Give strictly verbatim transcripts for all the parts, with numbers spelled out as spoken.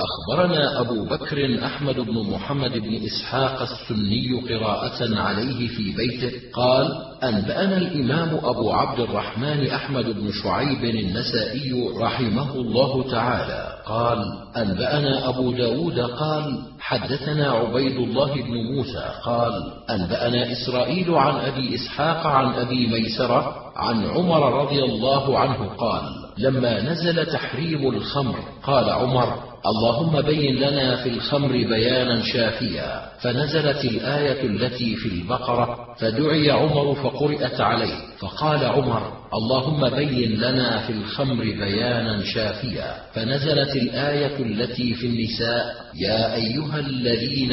أخبرنا أبو بكر أحمد بن محمد بن إسحاق السني قراءة عليه في بيته قال: أنبأنا الإمام أبو عبد الرحمن أحمد بن شعيب النسائي رحمه الله تعالى قال: أنبأنا أبو داود قال: حدثنا عبيد الله بن موسى قال: أنبأنا إسرائيل عن أبي إسحاق عن أبي ميسرة عن عمر رضي الله عنه قال: لما نزل تحريم الخمر قال عمر: اللهم بين لنا في الخمر بيانا شافيا، فنزلت الآية التي في البقرة، فدعي عمر فقرأت عليه، فقال عمر: اللهم بين لنا في الخمر بيانا شافيا، فنزلت الآية التي في النساء: يا أيها الذين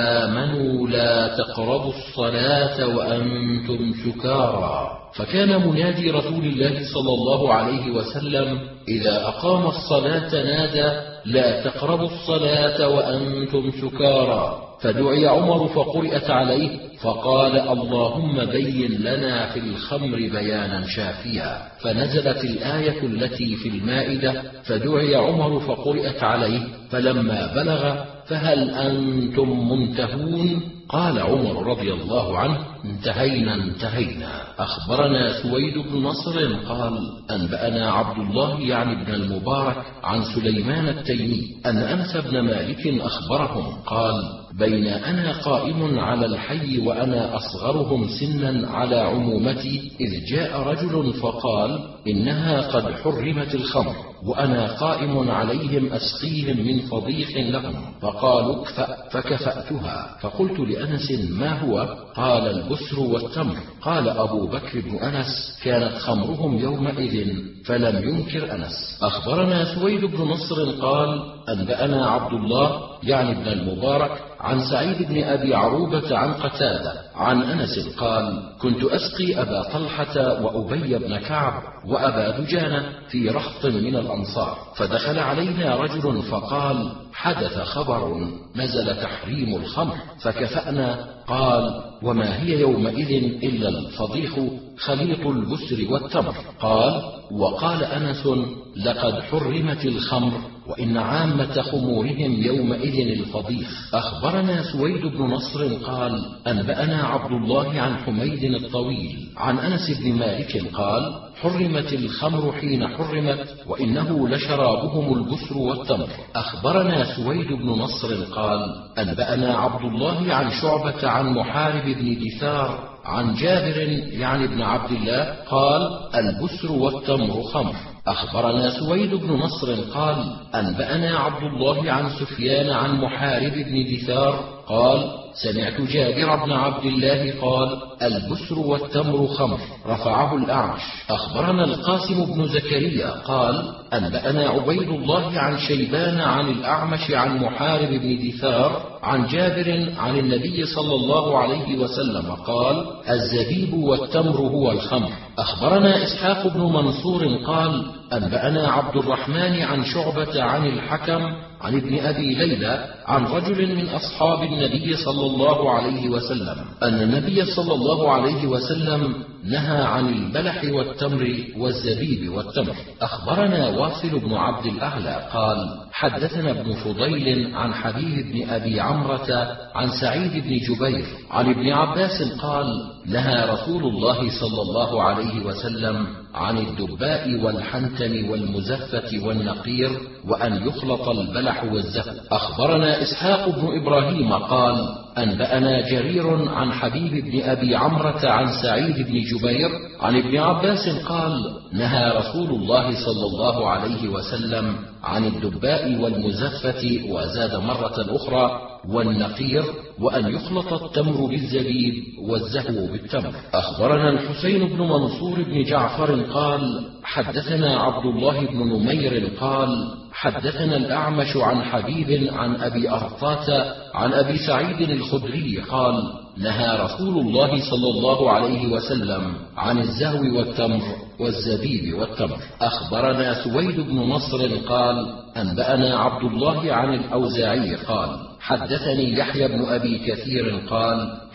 آمنوا لا تقربوا الصلاة وأنتم سكارى. فكان منادي رسول الله صلى الله عليه وسلم إذا أقام الصلاة نادى: لا تقربوا الصلاة وأنتم سكارى، فدعي عمر فقرأت عليه، فقال: اللهم بين لنا في الخمر بيانا شافيا، فنزلت الآية التي في المائدة، فدعي عمر فقرأت عليه، فلما بلغ: فهل أنتم منتهون؟ قال عمر رضي الله عنه: انتهينا انتهينا. أخبرنا سويد بن نصر قال: أنبأنا عبد الله يعني ابن المبارك عن سليمان التيمي أن أنس بن مالك أخبرهم قال: بين أنا قائم على الحي وأنا أصغرهم سنا على عمومتي، إذ جاء رجل فقال: إنها قد حرمت الخمر، وأنا قائم عليهم أسقيهم من فضيح لهم، فقالوا اكفأ، فكفأتها، فقلت لأنس: ما هو؟ قال: البسر والتمر. قال أبو بكر بن أنس: كانت خمرهم يومئذ، فلم ينكر أنس. أخبرنا سويد بن نصر قال: أنبأنا عبد الله يعني ابن المبارك عن سعيد بن أبي عروبة عن قتادة عن أنس قال: كنت أسقي أبا طلحة وأبي بن كعب وأبا دجانة في رهط من الأنصار، فدخل علينا رجل فقال: حدث خبر نزل تحريم الخمر، فكفأنا. قال: وما هي يومئذ إلا الفضيح خليط البسر والتمر. قال: وقال أنس: لقد حرمت الخمر، وإن عامة خمورهم يومئذ الفضيح. أخبرنا سويد بن نصر قال: أنبأنا عبد الله عن حميد الطويل عن أنس بن مالك قال: حرمت الخمر حين حرمت، وإنه لشرابهم البسر والتمر. أخبرنا سويد بن نصر قال: أنبأنا عبد الله عن شعبة عن محارب بن دثار عن جابر يعني ابن عبد الله قال: البسر والتمر خمر. أخبرنا سويد بن نصر قال: أنبأنا عبد الله عن سفيان عن محارب بن دثار قال: سمعت جابر بن عبد الله قال: البسر والتمر خمر، رفعه الأعمش. أخبرنا القاسم بن زكريا قال: أنبأنا عبيد الله عن شيبان عن الأعمش عن محارب بن دثار عن جابر عن النبي صلى الله عليه وسلم قال: الزبيب والتمر هو الخمر. أخبرنا إسحاق بن منصور قال: أنبأنا عبد الرحمن عن شعبة عن الحكم عن ابن أبي ليلى عن رجل من أصحاب النبي صلى الله عليه وسلم أن النبي صلى الله عليه وسلم نهى عن البلح والتمر والزبيب والتمر. أخبرنا واصل بن عبد الأعلى قال: حدثنا ابن فضيل عن حبيب بن أبي عمرة عن سعيد بن جبير عن ابن عباس قال: نهى رسول الله صلى الله عليه وسلم عن الدباء والحنتم والمزفة والنقير، وأن يخلط البلح والزفت. أخبرنا إسحاق بن إبراهيم قال: أنبأنا جرير عن حبيب بن أبي عمرة عن سعيد بن جبير عن ابن عباس قال: نهى رسول الله صلى الله عليه وسلم عن الدباء والمزفة، وزاد مرة أخرى: والنقير، وأن يخلط التمر بالزبيب والزهو بالتمر. أخبرنا الحسين بن منصور بن جعفر قال: حدثنا عبد الله بن نمير قال: حدثنا الأعمش عن حبيب عن أبي أرطاة عن أبي سعيد الخدري قال: نهى رسول الله صلى الله عليه وسلم عن الزهو والتمر والزبيب والتمر. أخبرنا سويد بن نصر قال: أنبأنا عبد الله عن الأوزاعي قال: حدثني يحيى بن أبي كثير قال: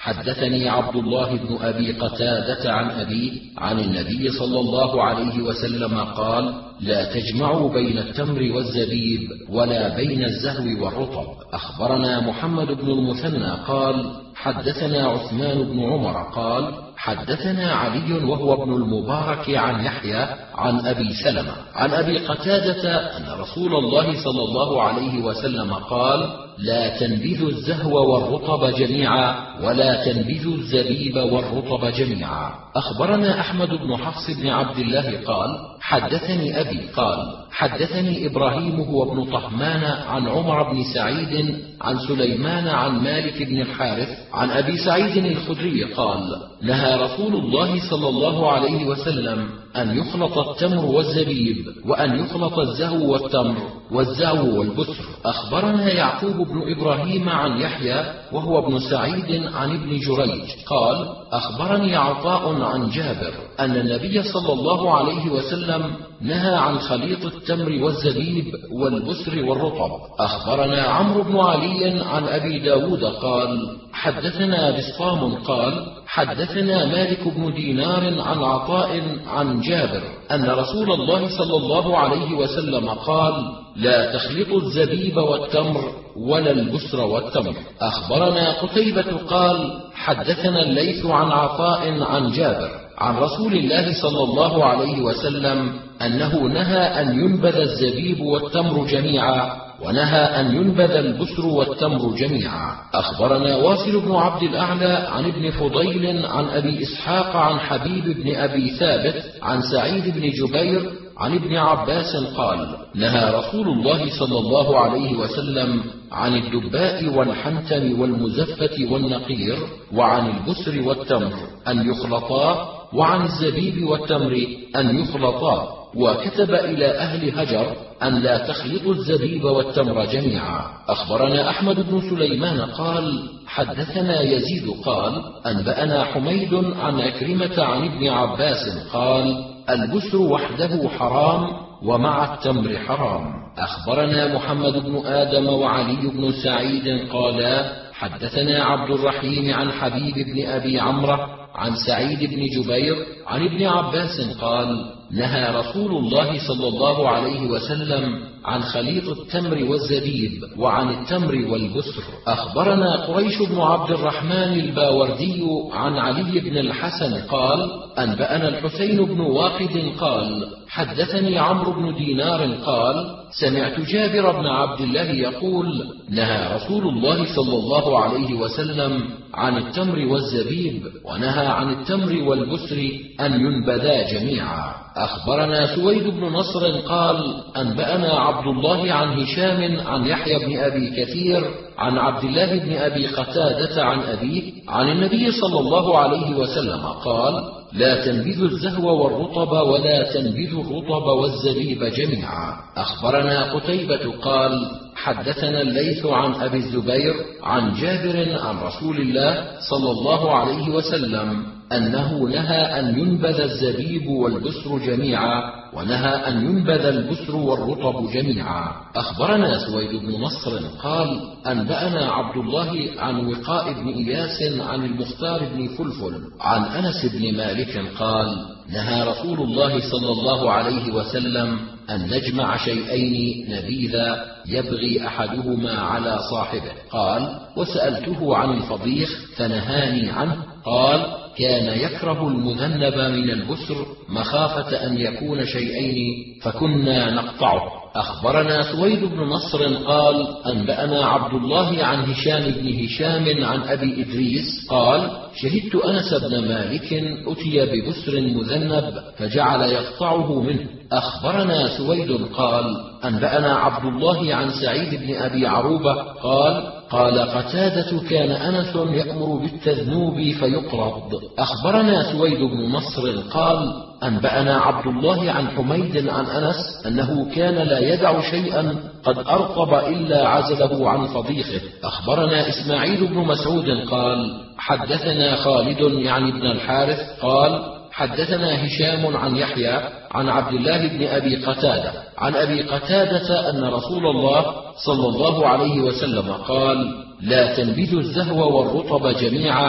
حدثني عبد الله بن أبي قتادة عن أبيه عن النبي صلى الله عليه وسلم قال: لا تجمعوا بين التمر والزبيب ولا بين الزهو والرطب. أخبرنا محمد بن المثنى قال: حدثنا عثمان بن عمر قال: حدثنا علي وهو ابن المبارك عن يحيى عن أبي سلمة عن أبي قتادة أن رسول الله صلى الله عليه وسلم قال: لا تنبذوا الزهو والرطب جميعا ولا تنبذوا الزبيب والرطب جميعا. أخبرنا أحمد بن حفص بن عبد الله قال: حدثني أبي قال: حدثني إبراهيم هو ابن طهمان عن عمر بن سعيد عن سليمان عن مالك بن الحارث عن أبي سعيد الخدري قال: نهى رسول الله صلى الله عليه وسلم أن يخلط التمر والزبيب وأن يخلط الزهو والتمر والزعو والبسر. أخبرنا يعقوب بن إبراهيم عن يحيى وهو ابن سعيد عن ابن جريج قال: أخبرني عطاء عن جابر أن النبي صلى الله عليه وسلم نهى عن خليط التمر والزبيب والبسر والرطب. أخبرنا عمرو بن علي عن أبي داود قال: حدثنا بسطام قال: حدثنا مالك بن دينار عن عطاء عن جابر أن رسول الله صلى الله عليه وسلم قال: لا تخلطوا الزبيب والتمر ولا البسر والتمر. أخبرنا قتيبة قال: حدثنا الليث عن عطاء عن جابر عن رسول الله صلى الله عليه وسلم أنه نهى أن ينبذ الزبيب والتمر جميعا ونهى أن ينبذ البسر والتمر جميعا. أخبرنا واصل بن عبد الأعلى عن ابن فضيل عن أبي إسحاق عن حبيب بن أبي ثابت عن سعيد بن جبير عن ابن عباس قال: نهى رسول الله صلى الله عليه وسلم عن الدباء والحنتم والمزفة والنقير وعن البسر والتمر أن يخلطا وعن الزبيب والتمر أن يخلطا، وكتب إلى أهل هجر أن لا تخلطوا الزبيب والتمر جميعا. أخبرنا أحمد بن سليمان قال: حدثنا يزيد قال: أنبأنا حميد عن عكرمة عن ابن عباس قال: البسر وحده حرام ومع التمر حرام. أخبرنا محمد بن آدم وعلي بن سعيد قالا: حدثنا عبد الرحيم عن حبيب بن أبي عمرو عن سعيد بن جبير عن ابن عباس قال: نهى رسول الله صلى الله عليه وسلم عن خليط التمر والزبيب وعن التمر والبسر. أخبرنا قريش بن عبد الرحمن الباوردي عن علي بن الحسن قال: أنبأنا الحسين بن واقد قال: حدثني عمرو بن دينار قال: سمعت جابر بن عبد الله يقول: نهى رسول الله صلى الله عليه وسلم عن التمر والزبيب ونهى عن التمر والبسر أن ينبذا جميعا. أخبرنا سويد بن نصر قال: أنبأنا عبد الله عن هشام عن يحيى بن أبي كثير عن عبد الله بن أبي قتادة عن أبيه عن النبي صلى الله عليه وسلم قال: لا تنبذوا الزهو والرطب ولا تنبذوا الرطب والزبيب جميعا. أخبرنا قتيبة قال: حدثنا الليث عن أبي الزبير عن جابر عن رسول الله صلى الله عليه وسلم أنه نهى أن ينبذ الزبيب والبسر جميعا ونهى أن ينبذ البسر والرطب جميعا. أخبرنا سويد بن نصر قال: أنبأنا عبد الله عن وقاء بن إياس عن المختار بن فلفل عن أنس بن مالك قال: نهى رسول الله صلى الله عليه وسلم أن نجمع شيئين نبيذا يبغي أحدهما على صاحبه. قال: وسألته عن الفضيخ فنهاني عنه. قال: كان يكره المذنب من البسر مخافة أن يكون شيئين فكنا نقطعه. أخبرنا سويد بن نصر قال: أنبأنا عبد الله عن هشام بن هشام عن أبي إدريس قال: شهدت أنس بن مالك أتي ببسر مذنب فجعل يقطعه منه. أخبرنا سويد قال: أنبأنا عبد الله عن سعيد بن أبي عروبة قال: قال قتادة: كان أنس يأمر بالتذنوب فيقرض. أخبرنا سويد بن نصر قال: أنبأنا عبد الله عن حميد عن أنس أنه كان لا يدع شيئا قد أرطب إلا عزله عن فضيخه. أخبرنا إسماعيل بن مسعود قال: حدثنا خالد يعني ابن الحارث قال: حدثنا هشام عن يحيى عن عبد الله بن أبي قتادة عن أبي قتادة أن رسول الله صلى الله عليه وسلم قال: لا تنبذوا الزهو والرطب جميعا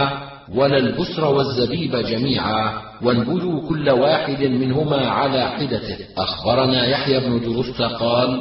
ولا البسر والزبيب جميعا، وانبذوا كل واحد منهما على حدته. أخبرنا يحيى بن درست قال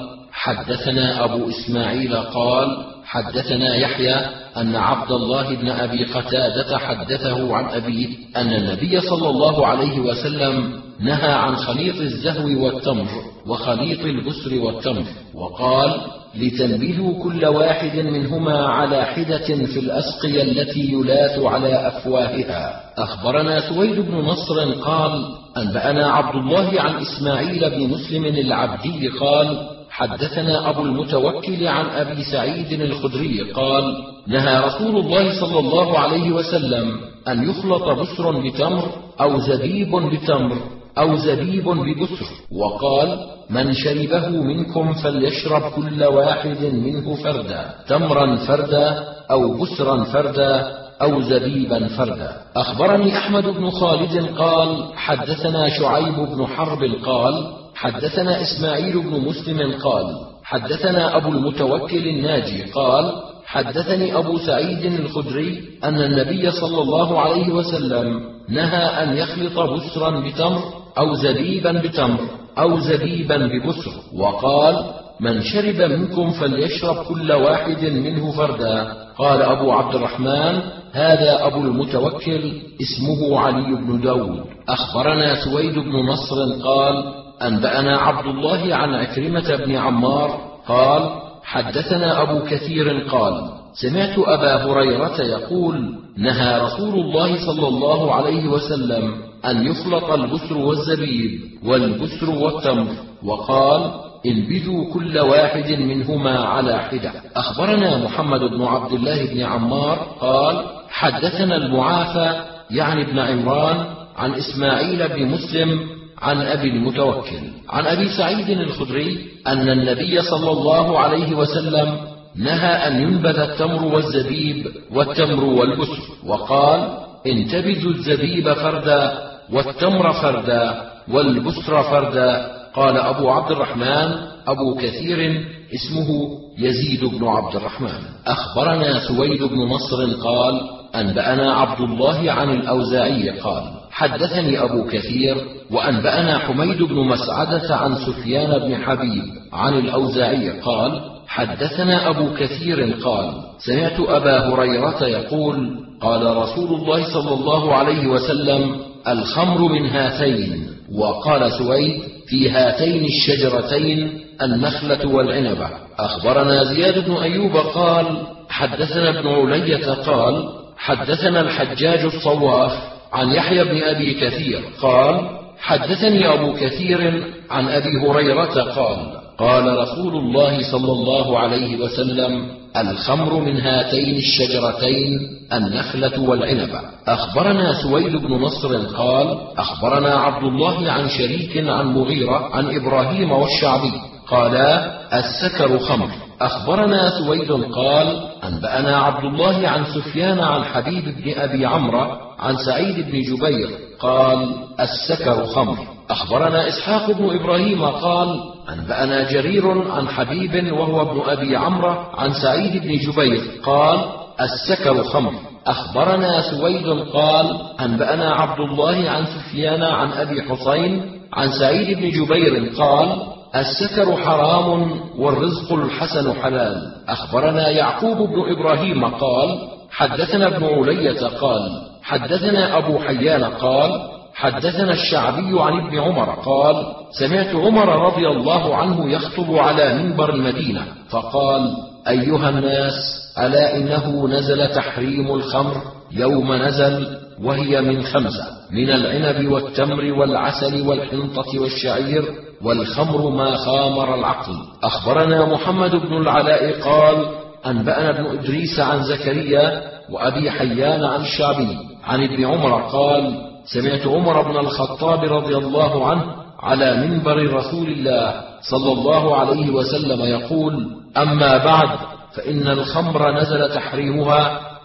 حدثنا أبو إسماعيل قال حدثنا يحيى أن عبد الله بن أبي قتادة حدثه عن أبيه أن النبي صلى الله عليه وسلم نهى عن خليط الزهو والتمر وخليط البسر والتمر، وقال لتنبذوا كل واحد منهما على حدة في الأسقية التي يلاث على أفواهها. أخبرنا سويد بن نصر قال أنبأنا عبد الله عن إسماعيل بن مسلم العبدي قال حدثنا أبو المتوكل عن أبي سعيد الخدري قال نهى رسول الله صلى الله عليه وسلم أن يخلط بسر بتمر أو زبيب بتمر أو زبيب ببسر، وقال من شربه منكم فليشرب كل واحد منه فردا، تمرا فردا أو بسرا فردا أو زبيبا فردا. أخبرني أحمد بن خالد قال حدثنا شعيب بن حرب قال حدثنا إسماعيل بن مسلم قال حدثنا أبو المتوكل الناجي قال حدثني أبو سعيد الخدري أن النبي صلى الله عليه وسلم نهى أن يخلط بسرا بتمر أو زبيبا بتمر أو زبيبا ببسر، وقال من شرب منكم فليشرب كل واحد منه فردا. قال أبو عبد الرحمن هذا أبو المتوكل اسمه علي بن داود. أخبرنا سويد بن نصر قال أنبأنا عبد الله عن عكرمة بن عمار قال حدثنا أبو كثير قال سمعت أبا هريرة يقول نهى رسول الله صلى الله عليه وسلم أن يخلط البسر والزبيب والبسر والتمر، وقال انبذوا كل واحد منهما على حدة. أخبرنا محمد بن عبد الله بن عمار قال حدثنا المعافى يعني ابن عمران عن إسماعيل بن مسلم عن أبي المتوكل عن أبي سعيد الخدري أن النبي صلى الله عليه وسلم نهى أن ينبذ التمر والزبيب والتمر والبسر، وقال انتبذوا الزبيب فردا والتمر فردا والبسر فردا. قال أبو عبد الرحمن أبو كثير اسمه يزيد بن عبد الرحمن. أخبرنا سويد بن نصر قال أنبأنا عبد الله عن الأوزاعي قال حدثني أبو كثير وأنبأنا حميد بن مسعدة عن سفيان بن حبيب عن الأوزاعي قال حدثنا أبو كثير قال سمعت أبا هريرة يقول قال رسول الله صلى الله عليه وسلم الخمر من هاتين. وقال سويد في هاتين الشجرتين النخلة والعنبة. أخبرنا زياد بن أيوب قال حدثنا ابن علية قال حدثنا الحجاج الصواف عن يحيى بن أبي كثير قال حدثني أبو كثير عن أبي هريرة قال قال رسول الله صلى الله عليه وسلم الخمر من هاتين الشجرتين النخلة والعنبة. أخبرنا سويد بن نصر قال أخبرنا عبد الله عن شريك عن مغيرة عن إبراهيم والشعبي قالا السكر خمر. أخبرنا سويد قال أنبأنا عبد الله عن سفيان عن حبيب بن أبي عمرو عن سعيد بن جبير قال السكر خمر. أخبرنا إسحاق بن إبراهيم قال أنبأنا جرير عن حبيب وهو ابن أبي عمرو عن سعيد بن جبير قال السكر خمر. أخبرنا سويد قال أنبأنا عبد الله عن سفيان عن أبي حسين عن سعيد بن جبير قال السكر حرام والرزق الحسن حلال. أخبرنا يعقوب بن إبراهيم قال حدثنا ابن علية قال حدثنا أبو حيان قال حدثنا الشعبي عن ابن عمر قال سمعت عمر رضي الله عنه يخطب على منبر المدينة فقال أيها الناس ألا إنه نزل تحريم الخمر يوم نزل وهي من خمسة من العنب والتمر والعسل والحنطة والشعير والخمر ما خامر العقل. أخبرنا محمد بن العلاء قال أنبأنا ابن إدريس عن زكريا وأبي حيان عن الشعبي عن ابن عمر قال سمعت عمر بن الخطاب رضي الله عنه على منبر رسول الله صلى الله عليه وسلم يقول أما بعد فإن الخمر نزل تحريمها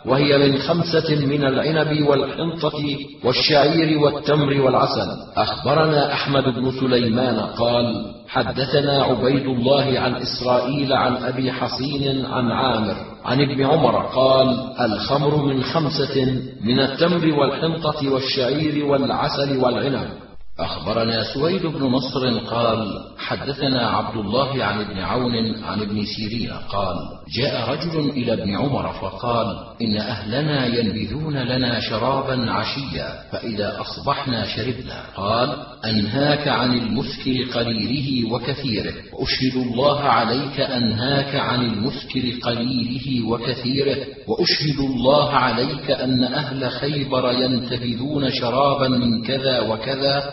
وهي من خمسة من العنب والحنطة والشعير والتمر والعسل. أخبرنا أحمد بن سليمان قال حدثنا عبيد الله عن إسرائيل عن أبي حصين عن عامر عن ابن عمر قال الخمر من خمسة من التمر والحنطة والشعير والعسل والعنب. أخبرنا سويد بن نصر قال حدثنا عبد الله عن ابن عون عن ابن سيرين قال جاء رجل إلى ابن عمر فقال إن أهلنا ينبذون لنا شرابا عشيا فإذا أصبحنا شربنا. قال أنهاك عن المسكر قليله وكثيره، وأشهد الله عليك أنهاك عن المسكر قليله وكثيره، وأشهد الله عليك أن أهل خيبر ينتبذون شرابا من كذا وكذا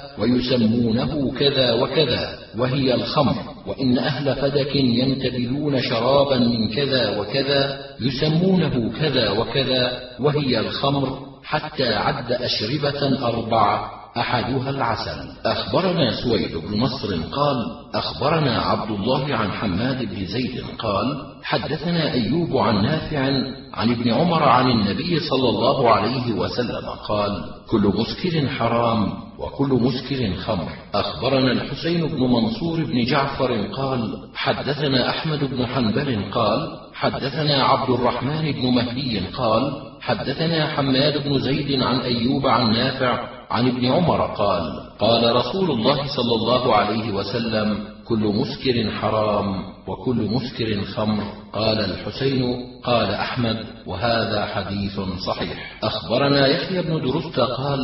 ويسمونه كذا وكذا وهي الخمر، وإن أهل فدك ينتبذون شرابا من كذا وكذا يسمونه كذا وكذا وهي الخمر، حتى عد أشربة أربعة أحدها العسل. أخبرنا سويد بن نصر قال أخبرنا عبد الله عن حماد بن زيد قال حدثنا أيوب عن نافع عن ابن عمر عن النبي صلى الله عليه وسلم قال كل مسكر حرام وكل مسكر خمر. أخبرنا الحسين بن منصور بن جعفر قال حدثنا أحمد بن حنبل قال حدثنا عبد الرحمن بن مهدي قال حدثنا حماد بن زيد عن أيوب عن نافع عن ابن عمر قال قال رسول الله صلى الله عليه وسلم كل مسكر حرام وكل مسكر خمر. قال الحسين قال أحمد وهذا حديث صحيح. أخبرنا يحيى بن درست قال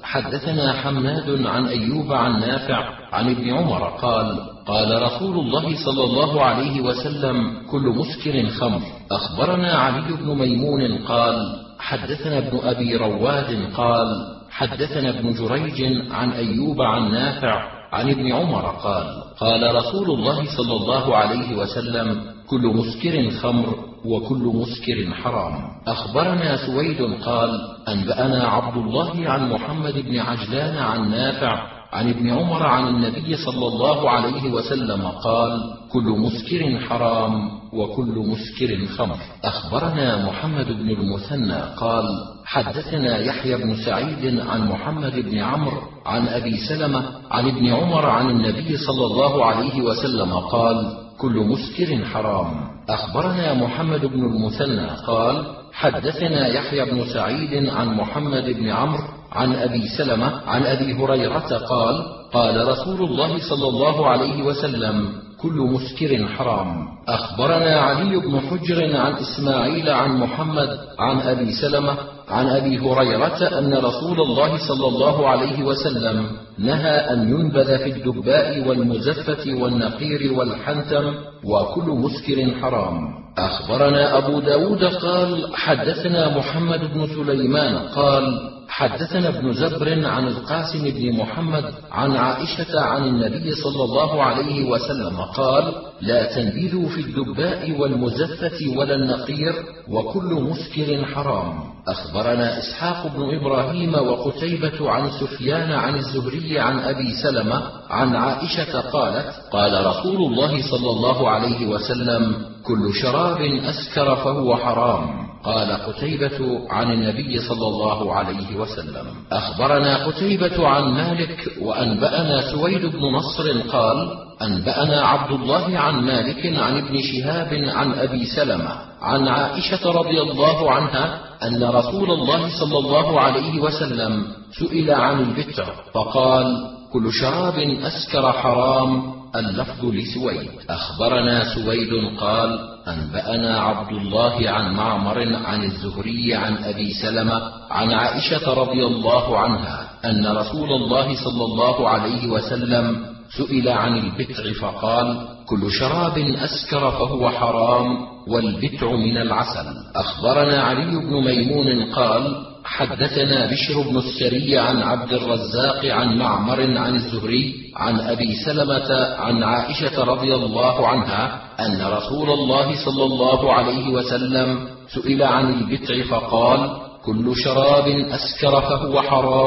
حدثنا حماد عن أيوب عن نافع عن ابن عمر قال قال رسول الله صلى الله عليه وسلم كل مسكر خمر. أخبرنا علي بن ميمون قال حدثنا ابن أبي رواد قال حدثنا ابن جريج عن أيوب عن نافع عن ابن عمر قال قال رسول الله صلى الله عليه وسلم كل مسكر خمر وكل مسكر حرام. أخبرنا سويد قال أنبأنا عبد الله عن محمد بن عجلان عن نافع عن ابن عمر عن النبي صلى الله عليه وسلم قال كل مسكر حرام وكل مسكر خمر. أخبرنا محمد بن المثنى قال حدثنا يحيى بن سعيد عن محمد بن عمرو عن أبي سلمة عن ابن عمر عن النبي صلى الله عليه وسلم قال كل مسكر حرام. أخبرنا محمد بن المثنى قال حدثنا يحيى بن سعيد عن محمد بن عمرو عن أبي سلمة عن أبي هريرة قال قال رسول الله صلى الله عليه وسلم كل مسكر حرام. أخبرنا علي بن حجر عن إسماعيل عن محمد عن أبي سلمة عن أبي هريرة أن رسول الله صلى الله عليه وسلم نهى أن ينبذ في الدباء والمزفة والنقير والحنتم وكل مسكر حرام. أخبرنا أبو داود قال حدثنا محمد بن سليمان قال حدثنا ابن زبر عن القاسم بن محمد عن عائشة عن النبي صلى الله عليه وسلم قال لا تنبذوا في الدباء والمزفة ولا النقير وكل مسكر حرام. أخبرنا إسحاق بن إبراهيم وقتيبة عن سفيان عن الزهري عن أبي سلمة عن عائشة قالت قال رسول الله صلى الله عليه وسلم كل شراب أسكر فهو حرام. قال قتيبة عن النبي صلى الله عليه وسلم. أخبرنا قتيبة عن مالك وأنبأنا سويد بن نصر قال أنبأنا عبد الله عن مالك عن ابن شهاب عن أبي سلمة عن عائشة رضي الله عنها أن رسول الله صلى الله عليه وسلم سئل عن البتر فقال كل شراب أسكر حرام. اللفظ لسويد. أخبرنا سويد قال أنبأنا عبد الله عن معمر عن الزهري عن أبي سلمة عن عائشة رضي الله عنها أن رسول الله صلى الله عليه وسلم سئل عن البتع فقال كل شراب أسكر فهو حرام والبتع من العسل. أخبرنا علي بن ميمون قال حدثنا بشر بن السري عن عبد الرزاق عن معمر عن الزهري عن أبي سلمة عن عائشة رضي الله عنها أن رسول الله صلى الله عليه وسلم سئل عن البتع فقال كل شراب أسكر فهو حرام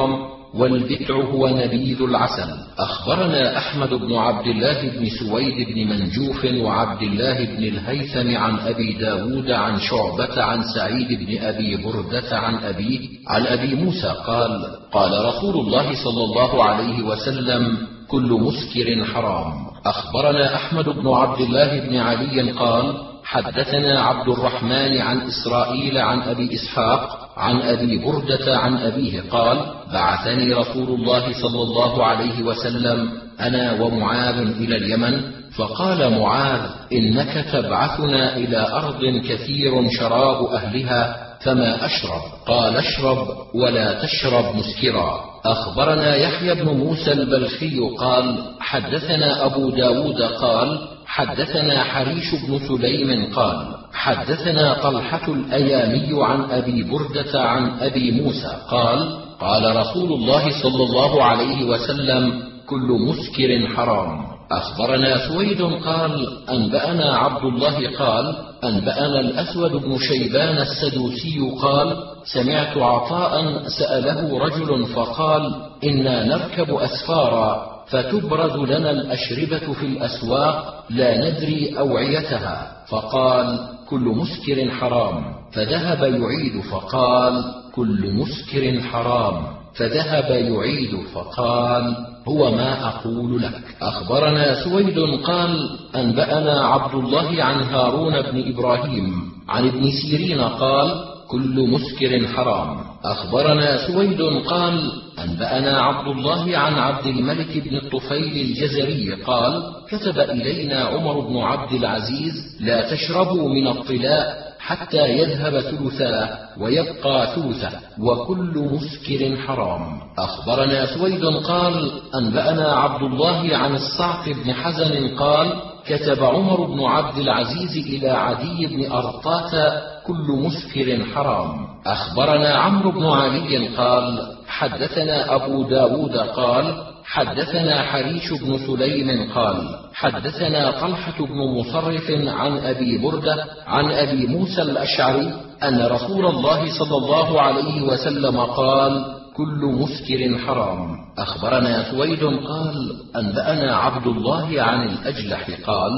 والبتع هو نبيذ العسل. أخبرنا أحمد بن عبد الله بن سويد بن منجوف وعبد الله بن الهيثم عن أبي داود عن شعبة عن سعيد بن أبي بردة عن أبيه عن أبي موسى قال قال رسول الله صلى الله عليه وسلم كل مسكر حرام. أخبرنا أحمد بن عبد الله بن علي قال حدثنا عبد الرحمن عن إسرائيل عن أبي إسحاق عن أبي بردة عن أبيه قال بعثني رسول الله صلى الله عليه وسلم أنا ومعاذ إلى اليمن، فقال معاذ إنك تبعثنا إلى أرض كثير شراب أهلها فما أشرب؟ قال اشرب ولا تشرب مسكرا. أخبرنا يحيى بن موسى البلخي قال حدثنا أبو داود قال حدثنا حريش بن سليم قال حدثنا طلحة الأيامي عن أبي بردة عن أبي موسى قال قال رسول الله صلى الله عليه وسلم كل مسكر حرام. أخبرنا سويد قال أنبأنا عبد الله قال أنبأنا الأسود بن شيبان السدوسي قال سمعت عطاء سأله رجل فقال إنا نركب أسفارا فتبرز لنا الأشربة في الأسواق لا ندري أوعيتها، فقال كل مسكر حرام، فذهب يعيد فقال كل مسكر حرام، فذهب يعيد فقال هو ما أقول لك. أخبرنا سويد قال أنبأنا عبد الله عن هارون بن إبراهيم عن ابن سيرين قال كل مسكر حرام. أخبرنا سويد قال أنبأنا عبد الله عن عبد الملك بن الطفيل الجزري قال كتب إلينا عمر بن عبد العزيز لا تشربوا من الطلاء حتى يذهب ثلثاه ويبقى ثلثه وكل مسكر حرام. أخبرنا سويد قال أنبأنا عبد الله عن الصعق بن حزن قال كتب عمر بن عبد العزيز إلى عدي بن أرطاة كل مسكر حرام. أخبرنا عمرو بن علي قال حدثنا أبو داود قال حدثنا حريش بن سليم قال حدثنا طلحة بن مصرف عن أبي بردة عن أبي موسى الأشعري أن رسول الله صلى الله عليه وسلم قال كل مسكر حرام. أخبرنا سويد قال أنبأنا عبد الله عن الأجلح قال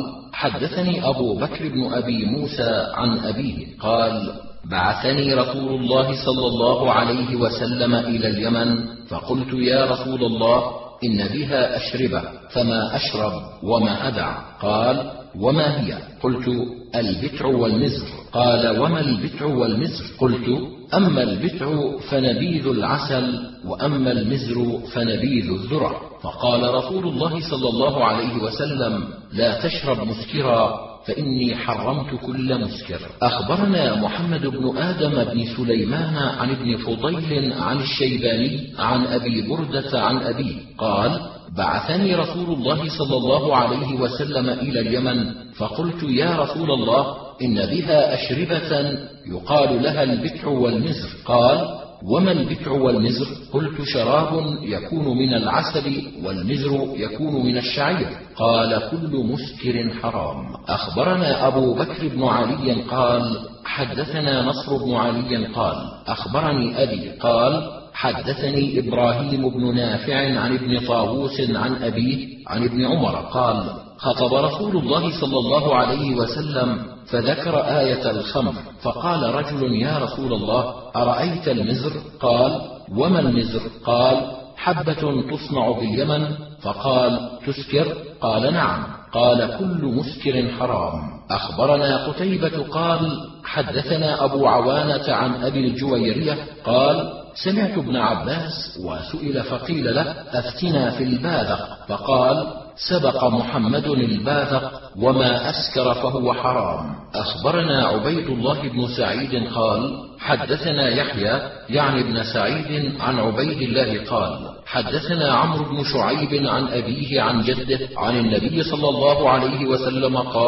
حدثني أبو بكر بن أبي موسى عن أبيه قال بعثني رسول الله صلى الله عليه وسلم إلى اليمن، فقلت يا رسول الله إن بها أشربة فما أشرب وما أدع؟ قال وما هي؟ قلت البتع والمزر. قال وما البتع والمزر؟ قلت أما البتع فنبيذ العسل وأما المزر فنبيذ الذرة. فقال رسول الله صلى الله عليه وسلم لا تشرب مسكرا فإني حرمت كل مسكر. أخبرنا محمد بن آدم بن سليمان عن ابن فضيل عن الشيباني عن أبي بردة عن أبيه قال بعثني رسول الله صلى الله عليه وسلم إلى اليمن، فقلت يا رسول الله إن بها أشربة يقال لها البتع والمزر. قال وما البتع والمزر؟ قلت شراب يكون من العسل والمزر يكون من الشعير. قال كل مسكر حرام. أخبرنا أبو بكر بن علي قال حدثنا نصر بن علي قال أخبرني أبي قال حدثني إبراهيم بن نافع عن ابن طاووس عن أبيه عن ابن عمر قال خطب رسول الله صلى الله عليه وسلم فذكر آية الخمر، فقال رجل يا رسول الله أرأيت المزر؟ قال وما المزر؟ قال حبة تصنع باليمن. فقال تسكر؟ قال نعم. قال كل مسكر حرام. أخبرنا قتيبة قال حدثنا أبو عوانة عن أبي الجويرية قال سمعت ابن عباس وسئل فقيل له أفتنا في الباذق، فقال سبق محمد الباذق وما أسكر فهو حرام. أخبرنا عبيد الله بن سعيد قال حدثنا يحيى يعني ابن سعيد عن عبيد الله قال حدثنا عمرو بن شعيب عن أبيه عن جده عن النبي صلى الله عليه وسلم قال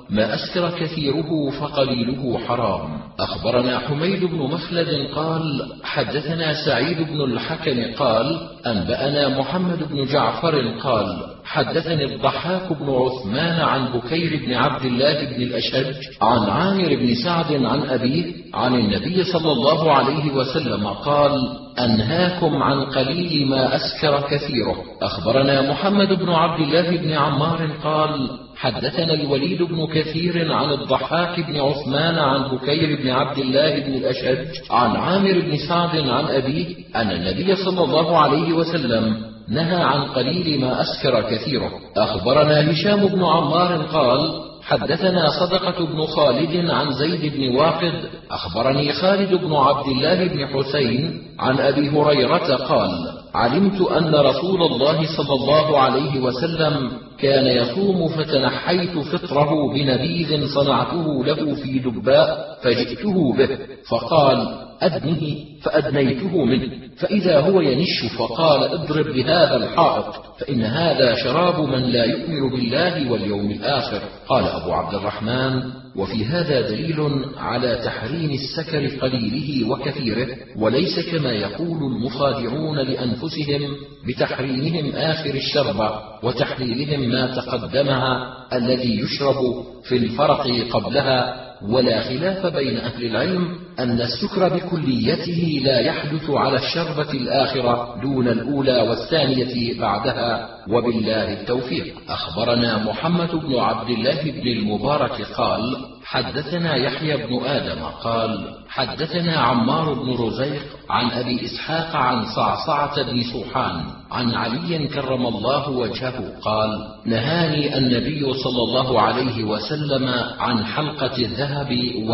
ما أسكر كثيره فقليله حرام. أخبرنا حميد بن مخلد قال حدثنا سعيد بن الحكم قال أنبأنا محمد بن جعفر قال حدثني الضحاك بن عثمان عن بكير بن عبد الله بن الأشج عن عامر بن سعد عن أبيه عن النبي صلى الله عليه وسلم قال أنهاكم عن قليل ما أسكر كثيره. أخبرنا محمد بن عبد الله بن عمار قال حدثنا الوليد بن كثير عن الضحاك بن عثمان عن بكير بن عبد الله بن الأشج عن عامر بن سعد عن أبيه أن النبي صلى الله عليه وسلم نهى عن قليل ما أسكر كثيره. أخبرنا هشام بن عمار قال حدثنا صدقة بن خالد عن زيد بن واقد أخبرني خالد بن عبد الله بن حسين عن أبي هريرة قال علمت أن رسول الله صلى الله عليه وسلم كان يصوم فتنحيت فطره بنبيذ صنعته له في دباء فجئته به فقال أدنه فأدنيته منه فإذا هو ينش فقال اضرب بهذا الحائط فإن هذا شراب من لا يؤمن بالله واليوم الآخر. قال أبو عبد الرحمن وفي هذا دليل على تحريم السكر قليله وكثيره، وليس كما يقول المخادعون لأنفسهم بتحريمهم آخر الشربة وتحليلهم ما تقدمها الذي يشرب في الفرق قبلها. ولا خلاف بين أهل العلم أن السكر بكليته لا يحدث على الشربة الآخرة دون الأولى والثانية بعدها، وبالله التوفيق. أخبرنا محمد بن عبد الله بن المبارك قال حدثنا يحيى بن آدم قال حدثنا عمار بن رزيق عن أبي إسحاق عن صعصعة بن سوحان عن علي كرم الله وجهه قال نهاني النبي صلى الله عليه وسلم عن حلقة الذهب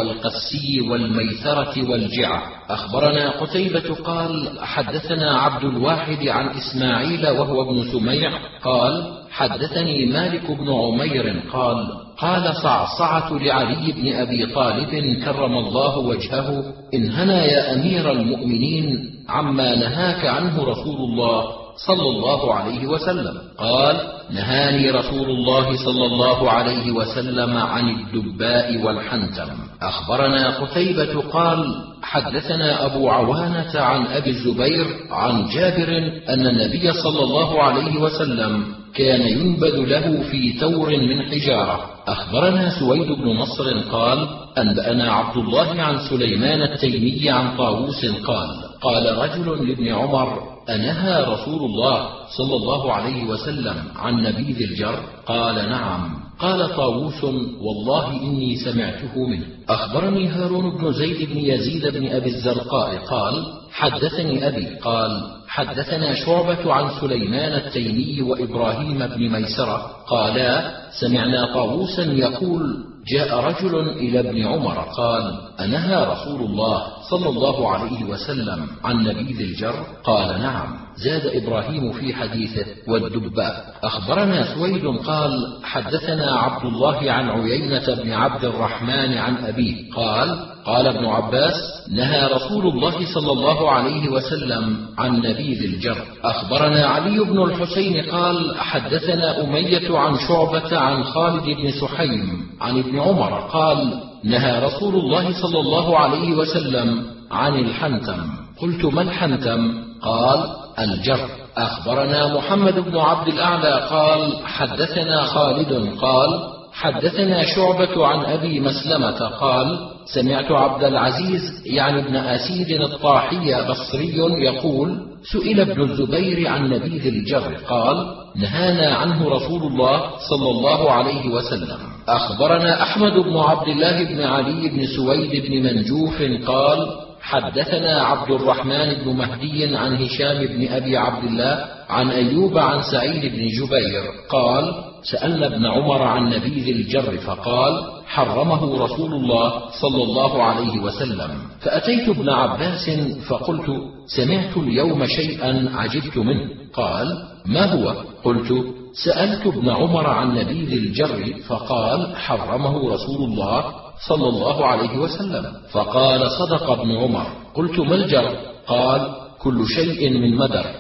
والقسي والميثرة والجعة. أخبرنا قتيبة قال حدثنا عبد الواحد عن إسماعيل وهو ابن سميع قال حدثني مالك بن عمير قال قال صعصعة لعلي بن أبي طالب كرم الله وجهه انهنا يا أمير المؤمنين عما نهاك عنه رسول الله صلى الله عليه وسلم. قال نهاني رسول الله صلى الله عليه وسلم عن الدباء والحنتم. أخبرنا قتيبة قال حدثنا أبو عوانة عن أبي الزبير عن جابر أن النبي صلى الله عليه وسلم كان ينبذ له في تور من حجارة. أخبرنا سويد بن نصر قال أنبأنا عبد الله عن سليمان التيمي عن طاووس قال قال رجل لابن عمر أنهى رسول الله صلى الله عليه وسلم عن نبيذ الجر؟ قال نعم. قال طاووس والله إني سمعته منه. أخبرني هارون بن زيد بن يزيد بن أبي الزرقاء قال حدثني أبي قال حدثنا شعبة عن سليمان التيمي وإبراهيم بن ميسرة قالا سمعنا طاووسا يقول جاء رجل إلى ابن عمر قال أنهى رسول الله صلى الله عليه وسلم عن نبيذ الجر؟ قال نعم. زاد إبراهيم في حديثه والدباء. أخبرنا سويد قال حدثنا عبد الله عن عيينة بن عبد الرحمن عن أبيه قال قال ابن عباس نهى رسول الله صلى الله عليه وسلم عن نبيذ الجر. أخبرنا علي بن الحسين قال حدثنا أمية عن شعبة عن خالد بن سحيم عن ابن عمر قال نهى رسول الله صلى الله عليه وسلم عن الحنتم. قلت ما الحنتم؟ قال الجر. أخبرنا محمد بن عبد الأعلى قال حدثنا خالد قال حدثنا شعبة عن أبي مسلمة قال سمعت عبد العزيز يعني ابن أسيد الطاحي بصري يقول سئل ابن الزبير عن نبيذ الجر قال نهانا عنه رسول الله صلى الله عليه وسلم. أخبرنا أحمد بن عبد الله بن علي بن سويد بن منجوف قال حدثنا عبد الرحمن بن مهدي عن هشام بن أبي عبد الله عن أيوب عن سعيد بن جبير قال سألنا ابن عمر عن نبيذ الجر فقال حرمه رسول الله صلى الله عليه وسلم. فأتيت ابن عباس فقلت سمعت اليوم شيئا عجبت منه. قال ما هو؟ قلت سألت ابن عمر عن نبيذ الجر فقال حرمه رسول الله صلى الله عليه وسلم. فقال صدق ابن عمر. قلت ما الجر؟ قال كل شيء من مدر.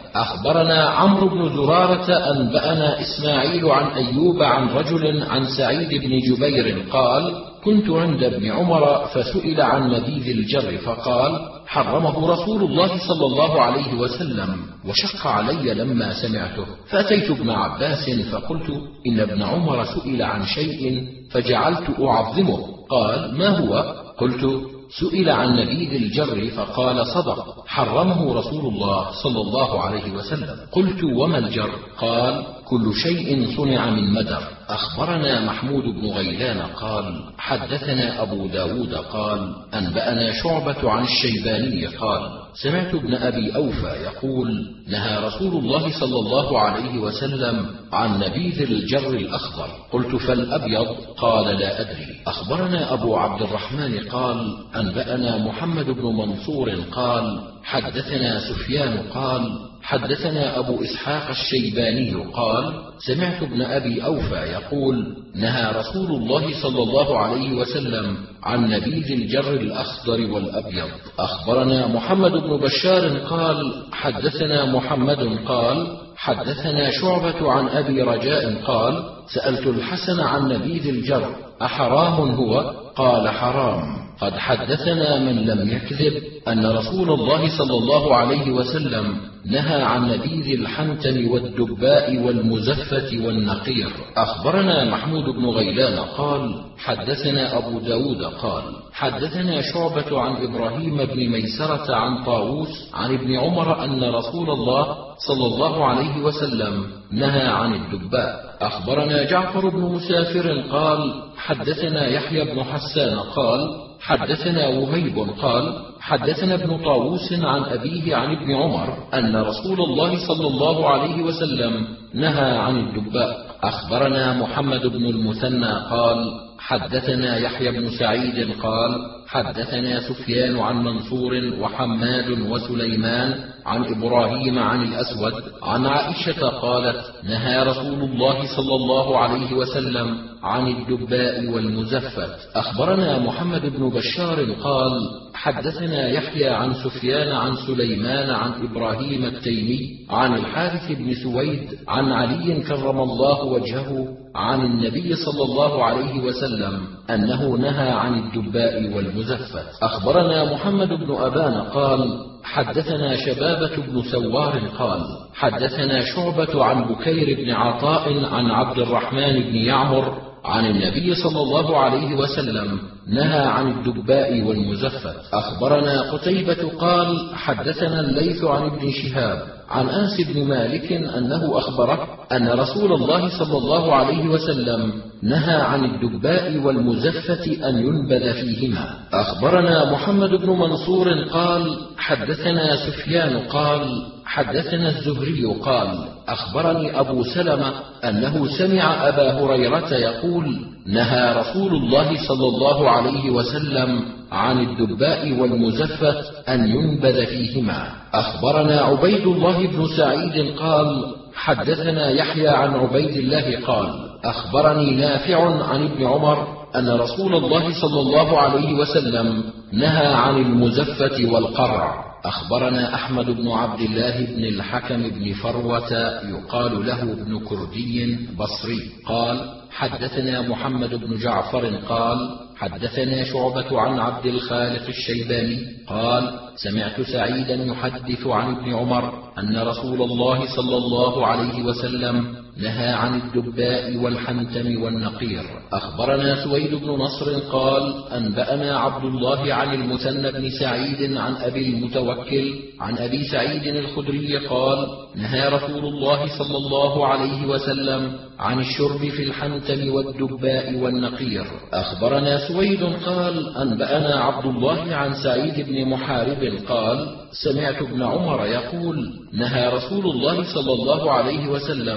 أخبرنا عمرو بن زرارة أنبأنا إسماعيل عن أيوب عن رجل عن سعيد بن جبير قال: كنت عند ابن عمر فسئل عن نبيذ الجر فقال: حرمه رسول الله صلى الله عليه وسلم، وشق علي لما سمعته، فأتيت ابن عباس فقلت: إن ابن عمر سئل عن شيء فجعلت أعظمه. قال: ما هو؟ قلت: سئل عن نبيذ الجر فقال: صدق، حرمه رسول الله صلى الله عليه وسلم. قلت: وما الجر؟ قال: كل شيء صنع من مدر. أخبرنا محمود بن غيلان قال: حدثنا أبو داود قال: أنبأنا شعبة عن الشيباني قال: سمعت ابن أبي أوفى يقول: نهى رسول الله صلى الله عليه وسلم عن نبيذ الجر الأخضر. قلت: فالأبيض؟ قال: لا أدري. أخبرنا أبو عبد الرحمن قال: أنبأنا محمد بن منصور قال: حدثنا سفيان قال: حدثنا أبو إسحاق الشيباني قال: سمعت ابن أبي أوفى يقول: نهى رسول الله صلى الله عليه وسلم عن نبيذ الجر الأخضر والأبيض. أخبرنا محمد بن بشار قال: حدثنا محمد قال: حدثنا شعبة عن أبي رجاء قال: سألت الحسن عن نبيذ الجر: أحرام هو؟ قال: حرام. قد حدثنا من لم يكذب أن رسول الله صلى الله عليه وسلم نهى عن نبيذ الحنتم والدباء والمزفة والنقير. أخبرنا محمود بن غيلان قال: حدثنا أبو داود قال: حدثنا شعبة عن إبراهيم بن ميسرة عن طاووس عن ابن عمر أن رسول الله صلى الله عليه وسلم نهى عن الدباء. أخبرنا جعفر بن مسافر قال: حدثنا يحيى بن حسان قال: حدثنا وهيب قال: حدثنا ابن طاووس عن أبيه عن ابن عمر أن رسول الله صلى الله عليه وسلم نهى عن الدباء. أخبرنا محمد بن المثنى قال: حدثنا يحيى بن سعيد قال: حدثنا سفيان عن منصور وحماد وسليمان عن إبراهيم عن الأسود عن عائشة قالت: نهى رسول الله صلى الله عليه وسلم عن الدباء والمزفت. أخبرنا محمد بن بشار قال: حدثنا يحيى عن سفيان عن سليمان عن إبراهيم التيمي عن الحارث بن سويد عن علي كرم الله وجهه عن النبي صلى الله عليه وسلم أنه نهى عن الدباء والمزفت. أخبرنا محمد بن أبان قال: حدثنا شبابة بن سوار قال: حدثنا شعبة عن بكير بن عطاء عن عبد الرحمن بن يعمر عن النبي صلى الله عليه وسلم نهى عن الدباء والمزفت. أخبرنا قتيبة قال: حدثنا الليث عن ابن شهاب عن أنس بن مالك أنه أخبره أن رسول الله صلى الله عليه وسلم نهى عن الدباء والمزفة أن ينبذ فيهما. أخبرنا محمد بن منصور قال: حدثنا سفيان قال: حدثنا الزهري قال: أخبرني أبو سلمة أنه سمع أبا هريرة يقول: نهى رسول الله صلى الله عليه وسلم عن الدباء والمزفة أن ينبذ فيهما. أخبرنا عبيد الله بن سعيد قال: حدثنا يحيى عن عبيد الله قال: أخبرني نافع عن ابن عمر أن رسول الله صلى الله عليه وسلم نهى عن المزفة والقرع. أخبرنا أحمد بن عبد الله بن الحكم بن فروة يقال له ابن كردي بصري قال: حدثنا محمد بن جعفر قال: حدثنا شعبة عن عبد الخالق الشيباني قال: سمعت سعيدا يحدث عن ابن عمر أن رسول الله صلى الله عليه وسلم نهى عن الدباء والحنتم والنقير. أخبرنا سويد بن نصر قال: أنبأنا عبد الله عن المثنى بن سعيد عن أبي المتوكل عن أبي سعيد الخدري قال: نهى رسول الله صلى الله عليه وسلم عن الشرب في الحنتم والدباء والنقير. أخبرنا سويد قال: أنبأنا عبد الله عن سعيد بن محارب قال: سمعت ابن عمر يقول: نهى رسول الله صلى الله عليه وسلم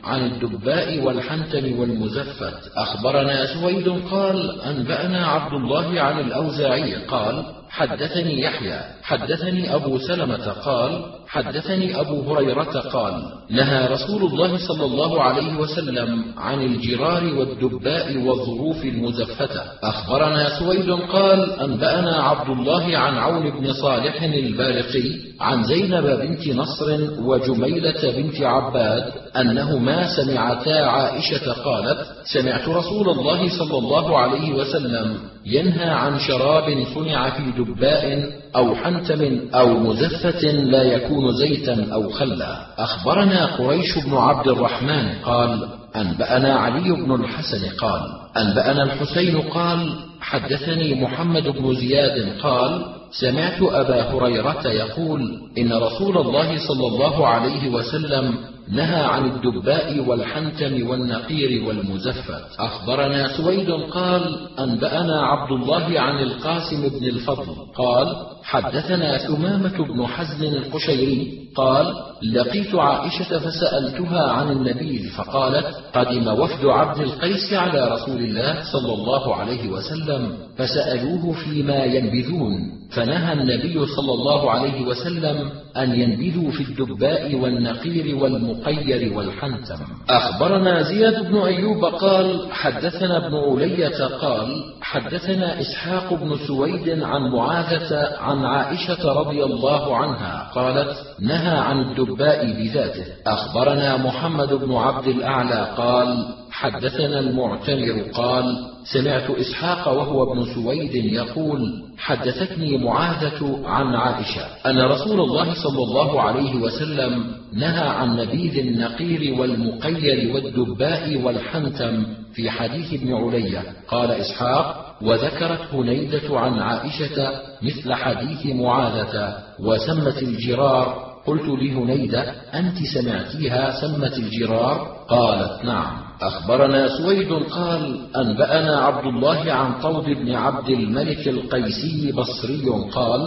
عن الدباء والحنتم والمزفت. أخبرنا سويد قال أنبأنا عبد الله عن الأوزاعي قال حدثني يحيى حدثني أبو سلمة قال حدثني أبو هريرة قال نهى رسول الله صلى الله عليه وسلم عن الجرار والدباء والظروف المزفتة. أخبرنا سويد قال أنبأنا عبد الله عن عون بن صالح البارقي عن زينب بنت نصر وجميلة بنت عباد أنهما سمعتا عائشة قالت سمعت رسول الله صلى الله عليه وسلم ينهى عن شراب صنع في دباء أو حنتم أو مزفة لا يكون زيتا أو خلا. أخبرنا قريش بن عبد الرحمن قال أنبأنا علي بن الحسن قال أنبأنا الحسين قال حدثني محمد بن زياد قال سمعت أبا هريرة يقول إن رسول الله صلى الله عليه وسلم نهى عن الدباء والحنتم والنقير والمزفت. أخبرنا سويد قال أنبأنا عبد الله عن القاسم بن الفضل قال حدثنا ثمامة بن حزن القشيري قال لقيت عائشة فسألتها عن النبيذ فقالت قدم وفد عبد القيس على رسول الله صلى الله عليه وسلم فسألوه فيما ينبذون فنهى النبي صلى الله عليه وسلم أن ينبذوا في الدباء والنقير والمقير والحنتم. أخبرنا زياد بن أيوب قال حدثنا ابن علية قال حدثنا إسحاق بن سويد عن معاذة عن عائشة رضي الله عنها قالت نهى عن الدباء بذاته. أخبرنا محمد بن عبد الأعلى قال حدثنا المعتمر قال سمعت إسحاق وهو ابن سويد يقول حدثتني معاذة عن عائشة أن رسول الله صلى الله عليه وسلم نهى عن نبيذ النقير والمقير والدباء والحنتم في حديث ابن علية. قال إسحاق وذكرت هنيدة عن عائشة مثل حديث معاذة وسمت الجرار. قلت لهنيدة أنت سمعتيها سمت الجرار؟ قالت نعم. أخبرنا سويد قال أنبأنا عبد الله عن طود بن عبد الملك القيسي بصري قال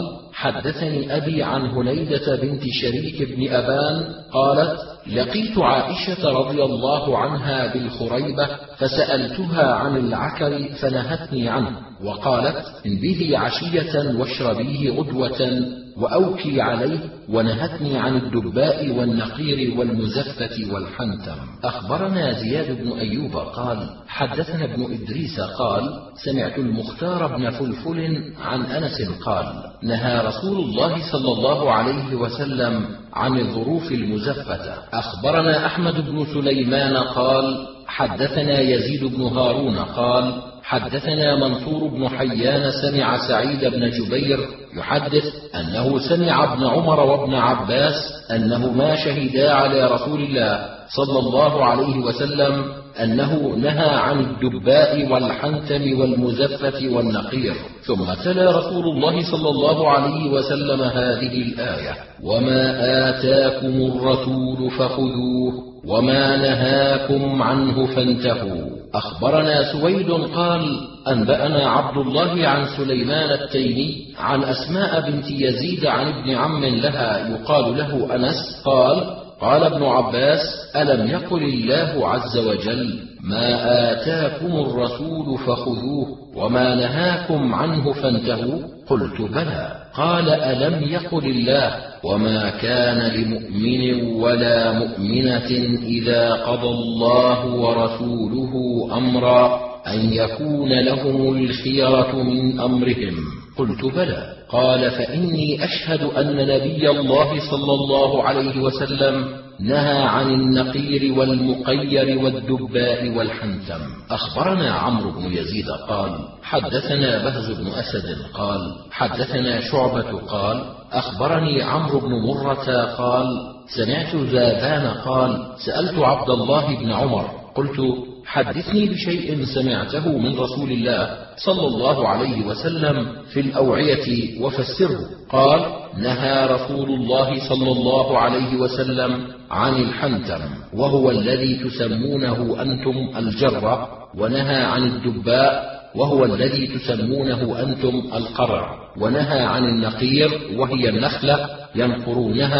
حدثني أبي عن هنيدة بنت شريك بن أبان قالت لقيت عائشة رضي الله عنها بالخريبة فسألتها عن العكر فنهتني عنه وقالت انبذي عشية واشربيه غدوة وأوكي عليه ونهتني عن الدباء والنقير والمزفة والحنتم. أخبرنا زياد بن أيوب قال حدثنا ابن إدريس قال سمعت المختار بن فلفل عن أنس قال نهى رسول الله صلى الله عليه وسلم عن الظروف المزفة. أخبرنا أحمد بن سليمان قال حدثنا يزيد بن هارون قال حدثنا منصور بن حيان سمع سعيد بن جبير يحدث أنه سمع ابن عمر وابن عباس أنهما شهدا على رسول الله صلى الله عليه وسلم أنه نهى عن الدباء والحنتم والمزفة والنقير. ثم تلا رسول الله صلى الله عليه وسلم هذه الآية وما آتاكم الرسول فخذوه وما نهاكم عنه فانتهوا. أخبرنا سويد قال أنبأنا عبد الله عن سليمان التيمي عن أسماء بنت يزيد عن ابن عم لها يقال له أنس قال قال ابن عباس ألم يقل الله عز وجل ما آتاكم الرسول فخذوه وما نهاكم عنه فانتهوا؟ قلت بلى. قال ألم يقل الله وما كان لمؤمن ولا مؤمنة إذا قضى الله ورسوله أمرا أن يكون لهم الخيرة من أمرهم؟ قلت بلى. قال فإني أشهد أن نبي الله صلى الله عليه وسلم نهى عن النقير والمقير والدباء والحنتم. أخبرنا عمرو بن يزيد قال حدثنا بهز بن أسد قال حدثنا شعبة قال أخبرني عمرو بن مرة قال سمعت زاذان قال سألت عبد الله بن عمر قلت حدثني بشيء سمعته من رسول الله صلى الله عليه وسلم في الأوعية وفسره. قال نهى رسول الله صلى الله عليه وسلم عن الحنتم وهو الذي تسمونه أنتم الجرة، ونهى عن الدباء وهو الذي تسمونه أنتم القرع، ونهى عن النقير وهي النخلة ينقرونها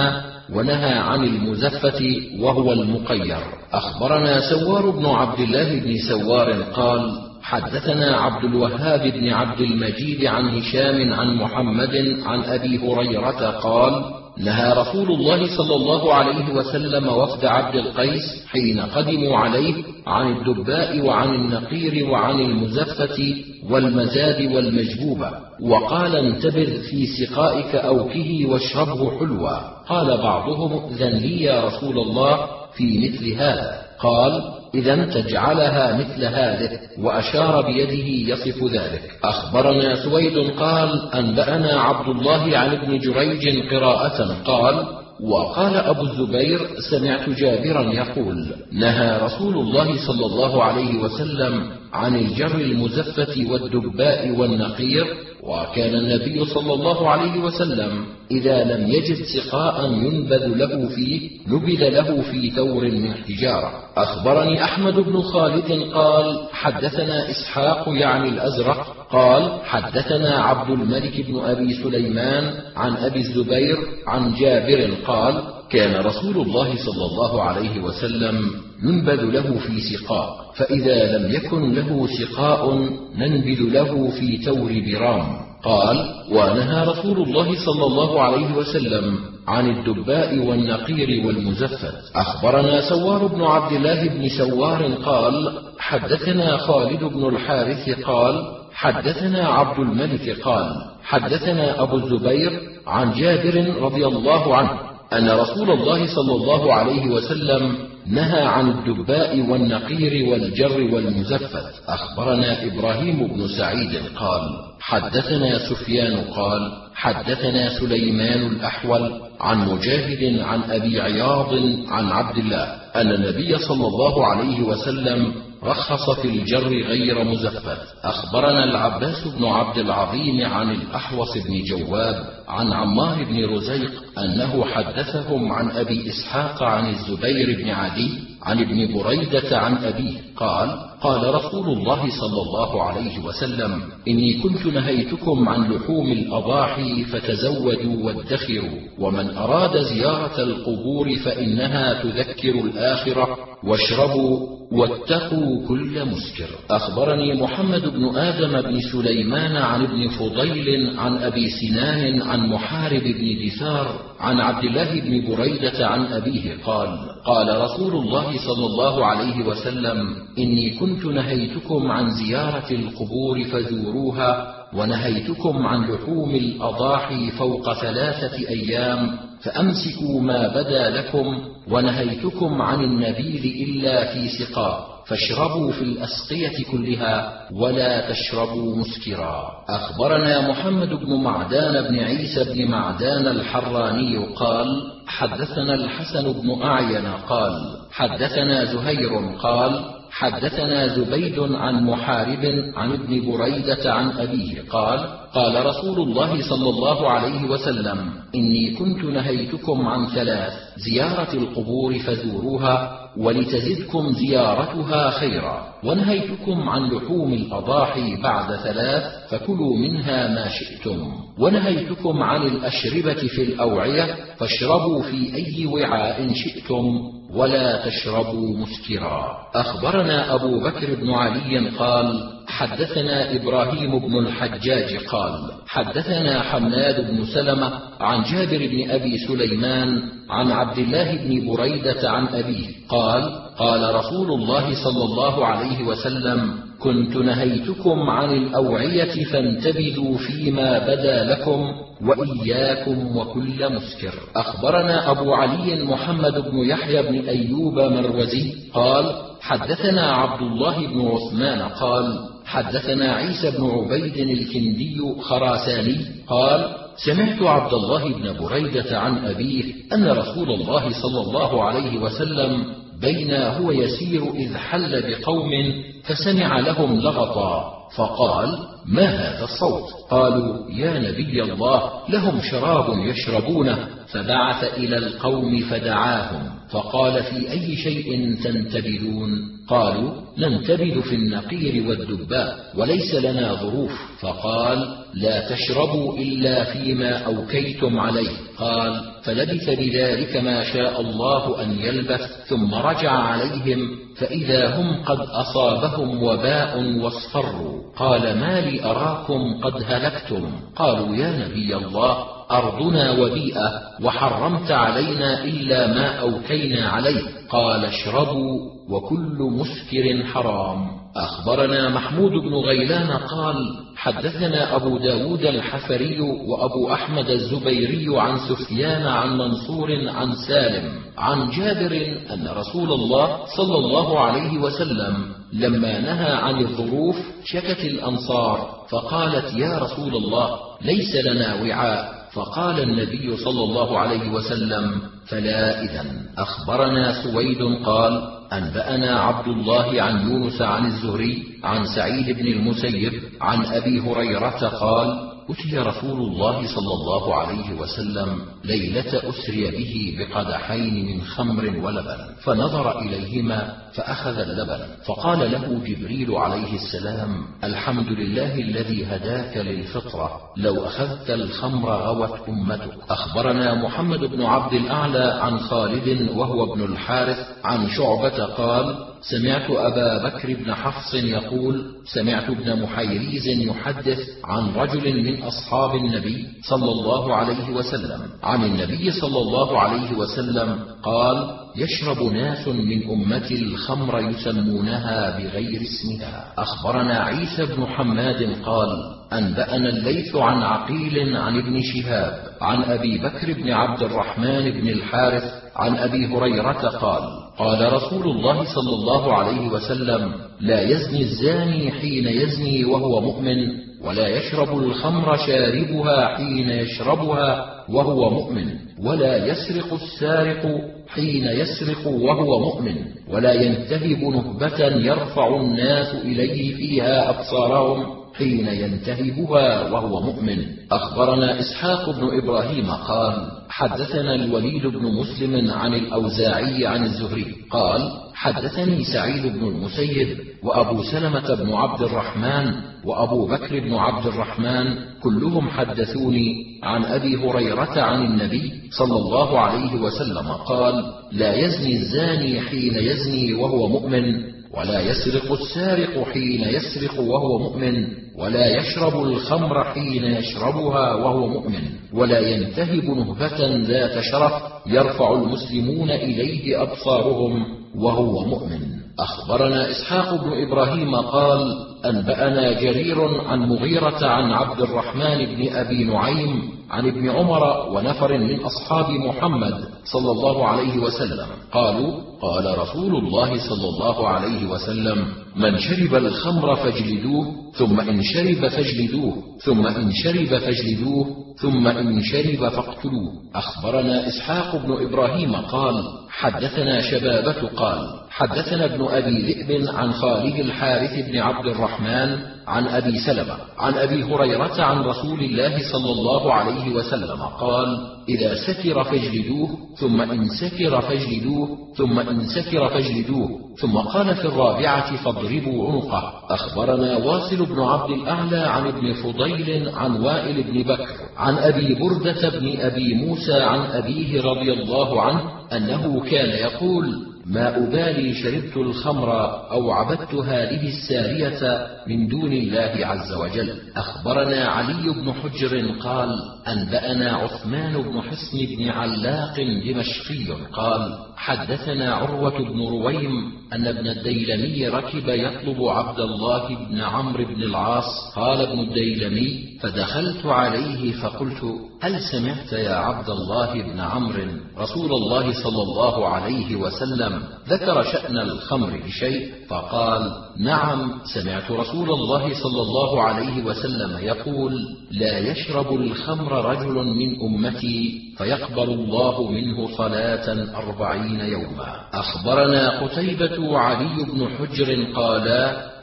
ونهى عن المزفة وهو المقير. أخبرنا سوار بن عبد الله بن سوار قال حدثنا عبد الوهاب بن عبد المجيد عن هشام عن محمد عن أبي هريرة قال نهى رسول الله صلى الله عليه وسلم وفد عبد القيس حين قدموا عليه عن الدباء وعن النقير وعن المزفة والمزاد والمجبوبة، وقال انتبذ في سقائك أوكه واشربه حلوا. قال بعضهم إذن لي يا رسول الله في مثل هذا؟ قال إذن تجعلها مثل هذه، وأشار بيده يصف ذلك. أخبرنا سويد قال أنبأنا عبد الله عن ابن جريج قراءة قال وقال أبو الزبير سمعت جابرا يقول نهى رسول الله صلى الله عليه وسلم عن الجر المزفة والدباء والنقير، وكان النبي صلى الله عليه وسلم إذا لم يجد سقاء ينبذ له فيه نبذ له في ثور من حجارة. أخبرني أحمد بن خالد قال حدثنا إسحاق يعني الأزرق قال حدثنا عبد الملك بن أبي سليمان عن أبي الزبير عن جابر قال كان رسول الله صلى الله عليه وسلم ينبذ له في سقاء، فإذا لم يكن له سقاء ننبذ له في تور برام. قال ونهى رسول الله صلى الله عليه وسلم عن الدباء والنقير والمزفت. أخبرنا سوار بن عبد الله بن سوار قال حدثنا خالد بن الحارث قال حدثنا عبد الملك قال حدثنا أبو الزبير عن جابر رضي الله عنه أن رسول الله صلى الله عليه وسلم نهى عن الدباء والنقير والجر والمزفت. أخبرنا إبراهيم بن سعيد قال حدثنا سفيان قال حدثنا سليمان الأحول عن مجاهد عن أبي عياض عن عبد الله أن النبي صلى الله عليه وسلم رخص في الجر غير مزفت. أخبرنا العباس بن عبد العظيم عن الأحوص بن جواب عن عمار بن رزيق أنه حدثهم عن أبي إسحاق عن الزبير بن عدي عن ابن بريدة عن أبيه قال قال رسول الله صلى الله عليه وسلم إني كنت نهيتكم عن لحوم الأضاحي فتزودوا وادخروا، ومن أراد زيارة القبور فإنها تذكر الآخرة، واشربوا واتقوا كل مسكر. أخبرني محمد بن آدم بن سليمان عن ابن فضيل عن أبي سنان عن محارب بن دثار عن عبد الله بن بريدة عن أبيه قال قال رسول الله صلى الله عليه وسلم إني كنت نهيتكم عن زيارة القبور فزوروها، ونهيتكم عن لحوم الأضاحي فوق ثلاثة أيام فأمسكوا ما بدا لكم، ونهيتكم عن النبيذ إلا في سقاء فاشربوا في الأسقية كلها ولا تشربوا مسكرا. أخبرنا محمد بن معدان بن عيسى بن معدان الحراني قال حدثنا الحسن بن أعين قال حدثنا زهير قال حدثنا زبيد عن محارب عن ابن بريدة عن أبيه قال قال رسول الله صلى الله عليه وسلم إني كنت نهيتكم عن ثلاث: زيارة القبور فزوروها ولتزدكم زيارتها خيرا، ونهيتكم عن لحوم الأضاحي بعد ثلاث فكلوا منها ما شئتم، ونهيتكم عن الأشربة في الأوعية فاشربوا في أي وعاء شئتم ولا تشربوا مسكرا. أخبرنا أبو بكر بن علي قال حدثنا إبراهيم بن الحجاج قال حدثنا حماد بن سلمة عن جابر بن أبي سليمان عن عبد الله بن بريدة عن أبيه قال قال رسول الله صلى الله عليه وسلم كنت نهيتكم عن الأوعية فانتبذوا فيما بدا لكم وإياكم وكل مسكر. أخبرنا أبو علي محمد بن يحيى بن أيوب مروزي قال حدثنا عبد الله بن عثمان قال حدثنا عيسى بن عبيد الكندي خراساني قال سمعت عبد الله بن بريدة عن أبيه أن رسول الله صلى الله عليه وسلم بينا هو يسير إذ حل بقوم فسمع لهم لغطا فقال: ما هذا الصوت؟ قالوا: يا نبي الله، لهم شراب يشربونه. فبعث إلى القوم فدعاهم فقال: في أي شيء تنتبذون؟ قالوا: ننتبذ في النقير والدباء وليس لنا ظروف. فقال: لا تشربوا إلا فيما أوكيتم عليه. قال: فلبث بذلك ما شاء الله أن يلبث، ثم رجع عليهم فإذا هم قد أصابهم وباء واصفروا. قال: ما لي أراكم قد هلكتم؟ قالوا: يا نبي الله، أرضنا وبيئة وحرمت علينا إلا ما أوكينا عليه. قال: اشربوا وكل مسكر حرام. أخبرنا محمود بن غيلان قال: حدثنا أبو داود الحفري وأبو أحمد الزبيري عن سفيان عن منصور عن سالم عن جابر أن رسول الله صلى الله عليه وسلم لما نهى عن الظروف شكت الأنصار فقالت: يا رسول الله، ليس لنا وعاء. فقال النبي صلى الله عليه وسلم: فلا إذن. أخبرنا سويد قال: أنبأنا عبد الله عن يونس عن الزهري عن سعيد بن المسيب عن أبي هريرة قال: أتي رسول الله صلى الله عليه وسلم ليلة أسري به بقدحين من خمر ولبن، فنظر إليهما فأخذ اللبن، فقال له جبريل عليه السلام: الحمد لله الذي هداك للفطرة، لو أخذت الخمر غوت أمتك. أخبرنا محمد بن عبد الأعلى عن خالد وهو ابن الحارث عن شعبة قال: سمعت أبا بكر بن حفص يقول: سمعت ابن محيريز يحدث عن رجل من أصحاب النبي صلى الله عليه وسلم عن النبي صلى الله عليه وسلم قال: يشرب ناس من أمتي الخمر يسمونها بغير اسمها. أخبرنا عيسى بن حماد قال: أنبأنا الليث عن عقيل عن ابن شهاب عن أبي بكر بن عبد الرحمن بن الحارث عن أبي هريرة قال: قال رسول الله صلى الله عليه وسلم: لا يزني الزاني حين يزني وهو مؤمن، ولا يشرب الخمر شاربها حين يشربها وهو مؤمن، ولا يسرق السارق حين يسرق وهو مؤمن، ولا ينتهب نهبة يرفع الناس إليه فيها أبصارهم حين ينتهبها وهو مؤمن. أخبرنا إسحاق بن إبراهيم قال: حدثنا الوليد بن مسلم عن الأوزاعي عن الزهري قال: حدثني سعيد بن المسيب وأبو سلمة بن عبد الرحمن وأبو بكر بن عبد الرحمن كلهم حدثوني عن أبي هريرة عن النبي صلى الله عليه وسلم قال: لا يزني الزاني حين يزني وهو مؤمن، ولا يسرق السارق حين يسرق وهو مؤمن، ولا يشرب الخمر حين يشربها وهو مؤمن، ولا ينتهب نهبة ذات شرف يرفع المسلمون إليه أبصارهم وهو مؤمن. أخبرنا إسحاق بن إبراهيم قال: أنبأنا جرير عن مغيرة عن عبد الرحمن بن أبي نعيم عن ابن عمر ونفر من أصحاب محمد صلى الله عليه وسلم قالوا: قال رسول الله صلى الله عليه وسلم: من شرب الخمر فاجلدوه، ثم إن شرب فاجلدوه، ثم إن شرب فاجلدوه، ثم إن شرب فاقتلوه. أخبرنا إسحاق بن إبراهيم قال: حدثنا شبابة قال: حدثنا ابن أبي ذئب عن خالد الحارث بن عبد الرحمن عن أبي سلمة عن أبي هريرة عن رسول الله صلى الله عليه وسلم قال: إذا سكر فاجلدوه، ثم إن سكر فاجلدوه، ثم إن سكر فاجلدوه، ثم قال في الرابعة فاضربوا عنقه. أخبرنا واصل بن عبد الأعلى عن ابن فضيل عن وائل بن بكر عن أبي بردة بن أبي موسى عن أبيه رضي الله عنه أنه كان يقول: ما أبالي شربت الخمر أو عبدت هذه السارية من دون الله عز وجل. أخبرنا علي بن حجر قال: أنبأنا عثمان بن حصن بن علاق دمشقي قال: حدثنا عروة بن رويم أن ابن الديلمي ركب يطلب عبد الله بن عمرو بن العاص. قال ابن الديلمي: فدخلت عليه فقلت: هل سمعت يا عبد الله بن عمرو رسول الله صلى الله عليه وسلم ذكر شأن الخمر بشيء؟ فقال: نعم، سمعت رسول الله صلى الله عليه وسلم يقول: لا يشرب الخمر رجل من أمتي فيقبل الله منه صلاة أربعين يوما. أخبرنا قتيبة وعلي بن حجر قالا: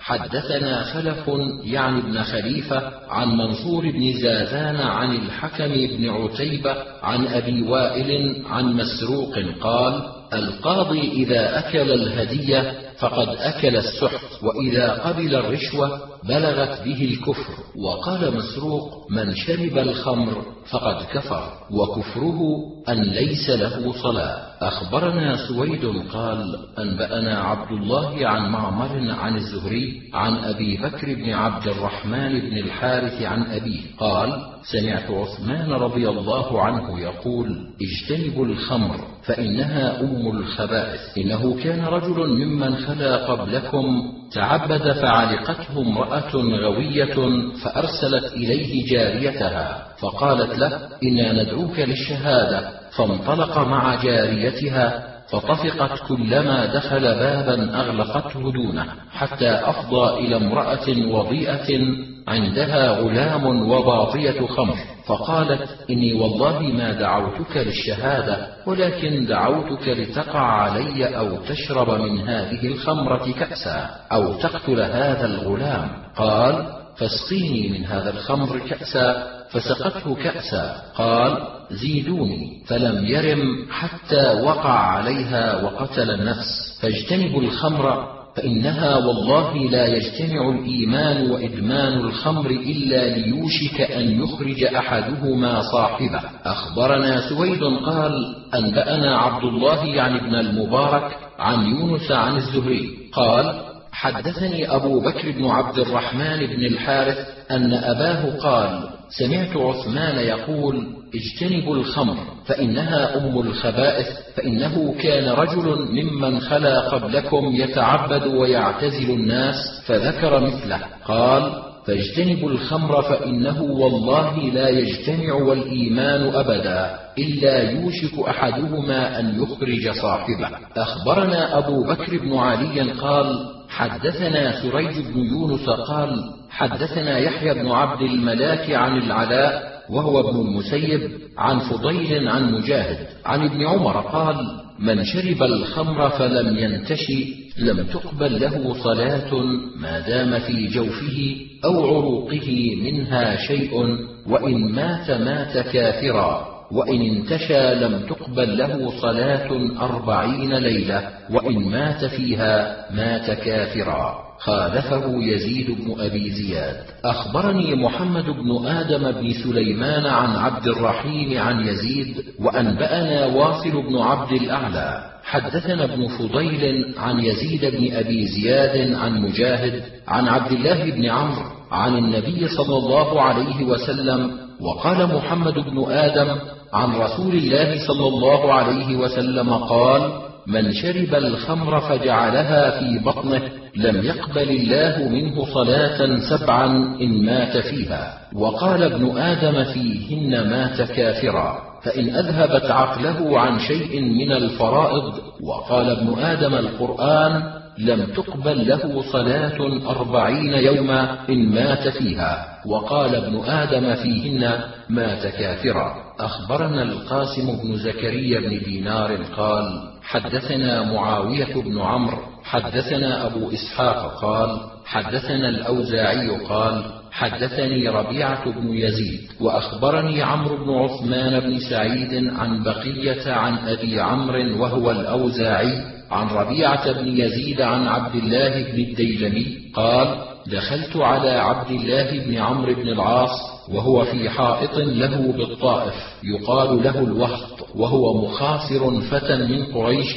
حدثنا خلف يعني ابن خليفة عن منصور بن زازان عن الحكم بن عتيبة عن أبي وائل عن مسروق قال: القاضي إذا أكل الهدية فقد أكل السحت، وإذا قبل الرشوة بلغت به الكفر. وقال مسروق: من شرب الخمر فقد كفر، وكفره أن ليس له صلاة. أخبرنا سويد قال: أنبأنا عبد الله عن معمر عن الزهري عن أبي بكر بن عبد الرحمن بن الحارث عن أبيه قال: سمعت عثمان رضي الله عنه يقول: اجتنبوا الخمر فإنها أم الخبائث. إنه كان رجل ممن خلا قبلكم تعبد فعلقته امرأة غوية فأرسلت إليه جاريتها فقالت له: إنا ندعوك للشهادة. فانطلق مع جاريتها فطفقت، كلما دخل بابا أغلقته دونه، حتى أفضى إلى امرأة وضيئة عندها غلام وباطية خمر، فقالت: إني والله ما دعوتك للشهادة، ولكن دعوتك لتقع علي أو تشرب من هذه الخمرة كأسا أو تقتل هذا الغلام. قال: فاسقيني من هذا الخمر كأسا، فسقته كأسا. قال: زيدوني، فلم يرم حتى وقع عليها وقتل النفس. فاجتنبوا الخمر فإنها والله لا يجتمع الإيمان وإدمان الخمر إلا ليوشك أن يخرج أحدهما صاحبه. أخبرنا سويد قال: أنبأنا عبد الله يعني ابن المبارك عن يونس عن الزهري قال: حدثني أبو بكر بن عبد الرحمن بن الحارث أن أباه قال: سمعت عثمان يقول: اجتنبوا الخمر فإنها أم الخبائث. فإنه كان رجل ممن خلا قبلكم يتعبد ويعتزل الناس، فذكر مثله. قال: فاجتنبوا الخمر فإنه والله لا يجتمع والإيمان أبدا إلا يوشك أحدهما أن يخرج صاحبه. أخبرنا أبو بكر بن علي قال: حدثنا سريج بن يونس قال: حدثنا يحيى بن عبد الملاك عن العلاء وهو ابن المسيب عن فضيل عن مجاهد عن ابن عمر قال: من شرب الخمر فلم ينتشي لم تقبل له صلاة ما دام في جوفه أو عروقه منها شيء، وإن مات مات كافرا، وإن انتشى لم تقبل له صلاة أربعين ليلة، وإن مات فيها مات كافرا. خالفه يزيد بن أبي زياد. أخبرني محمد بن آدم بن سليمان عن عبد الرحيم عن يزيد، وأنبأنا واصل بن عبد الأعلى حدثنا ابن فضيل عن يزيد بن أبي زياد عن مجاهد عن عبد الله بن عمرو عن النبي صلى الله عليه وسلم. وقال محمد بن آدم عن رسول الله صلى الله عليه وسلم قال: من شرب الخمر فجعلها في بطنه لم يقبل الله منه صلاة سبعا إن مات فيها. وقال ابن آدم فيهن مات كافرا، فإن أذهبت عقله عن شيء من الفرائض. وقال ابن آدم القرآن لم تقبل له صلاة أربعين يوما إن مات فيها. وقال ابن آدم فيهن مات كافرا. أخبرنا القاسم بن زكريا بن دينار قال: حدثنا معاوية بن عمرو حدثنا أبو إسحاق قال: حدثنا الأوزاعي قال: حدثني ربيعة بن يزيد وأخبرني عمرو بن عثمان بن سعيد عن بقية عن أبي عمرو وهو الأوزاعي عن ربيعة بن يزيد عن عبد الله بن الديلمي قال: دخلت على عبد الله بن عمرو بن العاص وهو في حائط له بالطائف يقال له الوهط، وهو مخاصر فتى من قريش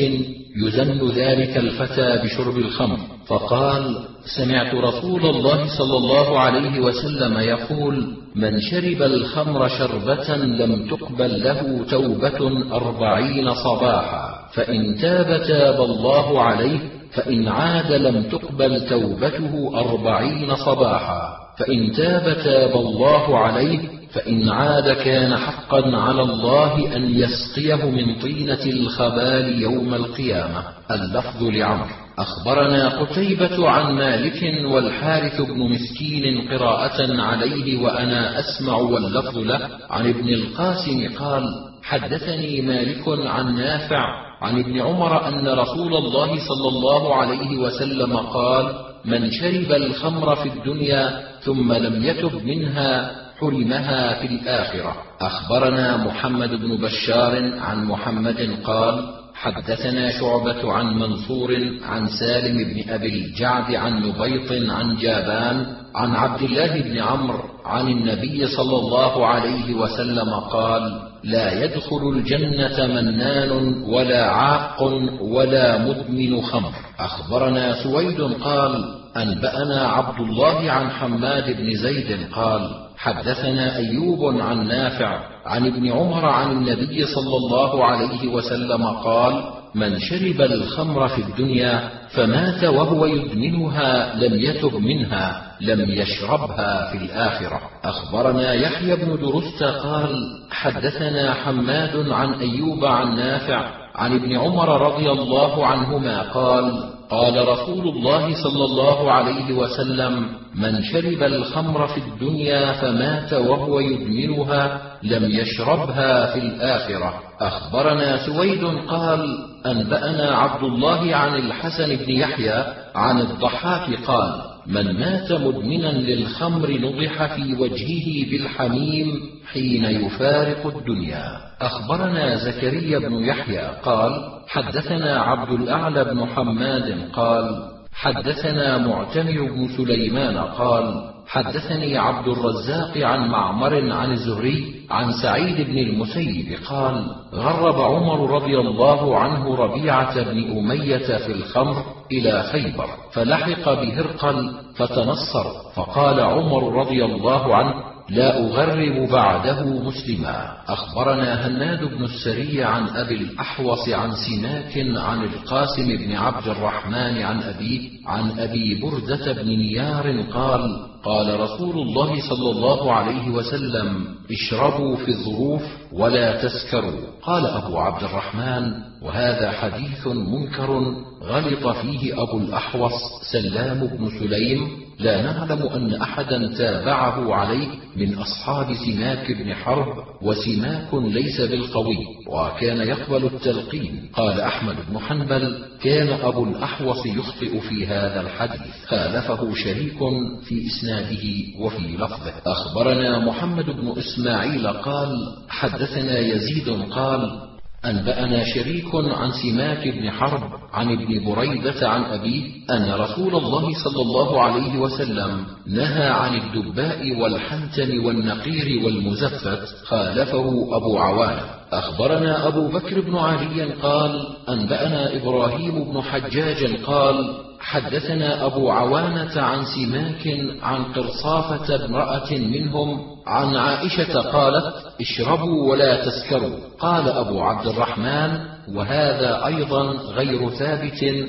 يزن ذلك الفتى بشرب الخمر، فقال: سمعت رسول الله صلى الله عليه وسلم يقول: من شرب الخمر شربة لم تقبل له توبة أربعين صباحا، فإن تاب تاب الله عليه، فإن عاد لم تقبل توبته أربعين صباحا، فإن تاب تاب الله عليه، فإن عاد كان حقا على الله أن يسقيه من طينة الخبال يوم القيامة. اللفظ لعمرو. أخبرنا قتيبة عن مالك والحارث بن مسكين قراءة عليه وأنا أسمع واللفظ له عن ابن القاسم قال: حدثني مالك عن نافع عن ابن عمر أن رسول الله صلى الله عليه وسلم قال: من شرب الخمر في الدنيا ثم لم يتب منها حرمها في الآخرة. أخبرنا محمد بن بشار عن محمد قال حدثنا شعبة عن منصور عن سالم بن أبي الجعد عن نبيط عن جابان عن عبد الله بن عمرو عن النبي صلى الله عليه وسلم قال لا يدخل الجنة منان ولا عاق ولا مدمن خمر. أخبرنا سويد قال أنبأنا عبد الله عن حماد بن زيد قال حدثنا أيوب عن نافع عن ابن عمر عن النبي صلى الله عليه وسلم قال من شرب الخمر في الدنيا فمات وهو يدمنها لم يتب منها لم يشربها في الآخرة. أخبرنا يحيى بن درست قال حدثنا حماد عن أيوب عن نافع عن ابن عمر رضي الله عنهما قال قال رسول الله صلى الله عليه وسلم من شرب الخمر في الدنيا فمات وهو يدمنها لم يشربها في الآخرة. أخبرنا سويد قال أنبأنا عبد الله عن الحسن بن يحيى عن الضحاك قال من مات مدمنا للخمر نضح في وجهه بالحميم حين يفارق الدنيا. أخبرنا زكريا بن يحيى قال حدثنا عبد الأعلى بن حماد قال حدثنا معتمر بن سليمان قال حدثني عبد الرزاق عن معمر عن الزهري عن سعيد بن المسيب قال غرب عمر رضي الله عنه ربيعة بن أمية في الخمر إلى خيبر فلحق بهرقل فتنصر فقال عمر رضي الله عنه لا أغرب بعده مسلما. أخبرنا هناد بن السري عن أبي الأحوص عن سماك عن القاسم بن عبد الرحمن عن أبيه عن أبي بردة بن نيار قال قال رسول الله صلى الله عليه وسلم اشربوا في الظروف ولا تسكروا. قال أبو عبد الرحمن وهذا حديث منكر غلط فيه أبو الأحوص سلام بن سليم لا نعلم أن أحدا تابعه عليه من أصحاب سماك بن حرب وسماك ليس بالقوي وكان يقبل التلقين. قال أحمد بن حنبل كان أبو الأحوص يخطئ في هذا الحديث خالفه شريك في إسناده وفي لفظه. أخبرنا محمد بن إسماعيل قال حدثنا يزيد قال أنبأنا شريك عن سماك بن حرب عن ابن بريدة عن أبيه أن رسول الله صلى الله عليه وسلم نهى عن الدباء والحنتم والنقير والمزفت خالفه أبو عوانة. أخبرنا أبو بكر بن علي قال أنبأنا إبراهيم بن حجاج قال حدثنا أبو عوانة عن سماك عن قرصافة امرأة منهم عن عائشة قالت اشربوا ولا تسكروا. قال أبو عبد الرحمن وهذا أيضا غير ثابت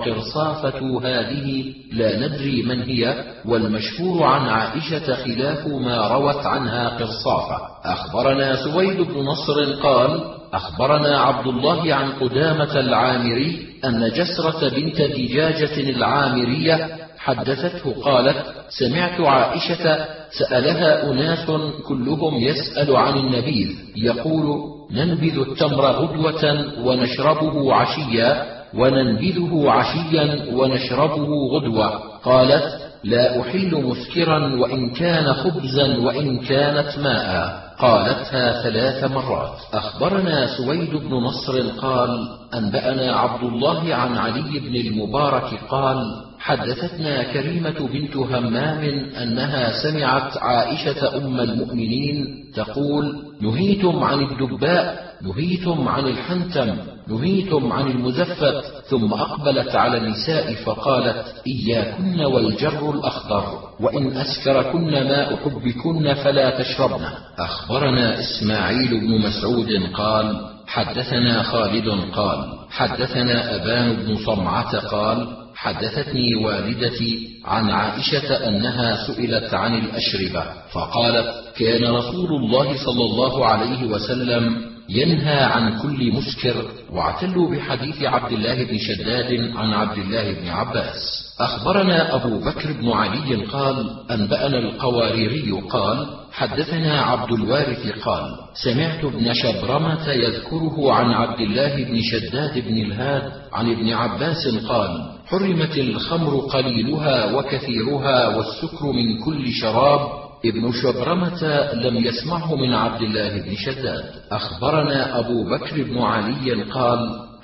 وقرصافة هذه لا ندري من هي والمشهور عن عائشة خلاف ما روت عنها قرصافة. أخبرنا سويد بن نصر قال أخبرنا عبد الله عن قدامة العامري أن جسرة بنت دجاجة العامرية حدثته قالت سمعت عائشة سألها أناس كلهم يسأل عن النبيذ يقول ننبذ التمر غدوة ونشربه عشيا وننبذه عشيا ونشربه غدوة. قالت لا أحل مسكرا وإن كان خبزا وإن كانت ماء. قالتها ثلاث مرات. أخبرنا سويد بن نصر قال أنبأنا عبد الله عن علي بن المبارك قال حدثتنا كريمة بنت همام أنها سمعت عائشة أم المؤمنين تقول نهيتم عن الدباء نهيتم عن الحنتم نهيتم عن المزفت. ثم أقبلت على النساء فقالت إياكن والجر الأخضر وإن أسكركن ماء حبكن فلا تشربن. أخبرنا إسماعيل بن مسعود قال حدثنا خالد قال حدثنا أبان بن صمعة قال حدثتني والدتي عن عائشة أنها سئلت عن الأشربة فقالت كان رسول الله صلى الله عليه وسلم ينهى عن كل مسكر. واعتلوا بحديث عبد الله بن شداد عن عبد الله بن عباس. أخبرنا أبو بكر بن علي قال أنبأنا القواريري قال حدثنا عبد الوارث قال سمعت ابن شبرمة يذكره عن عبد الله بن شداد بن الهاد عن ابن عباس قال حرمت الخمر قليلها وكثيرها والسكر من كل شراب. ابن شبرمة لم يسمعه من عبد الله بن شداد. أخبرنا أبو بكر بن علي قال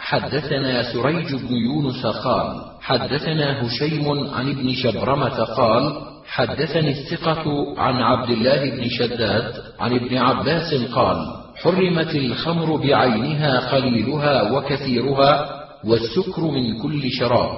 حدثنا سريج بن يونس قال حدثنا هشيم عن ابن شبرمة قال حدثني الثقة عن عبد الله بن شداد عن ابن عباس قال حرمت الخمر بعينها قليلها وكثيرها والسكر من كل شراب.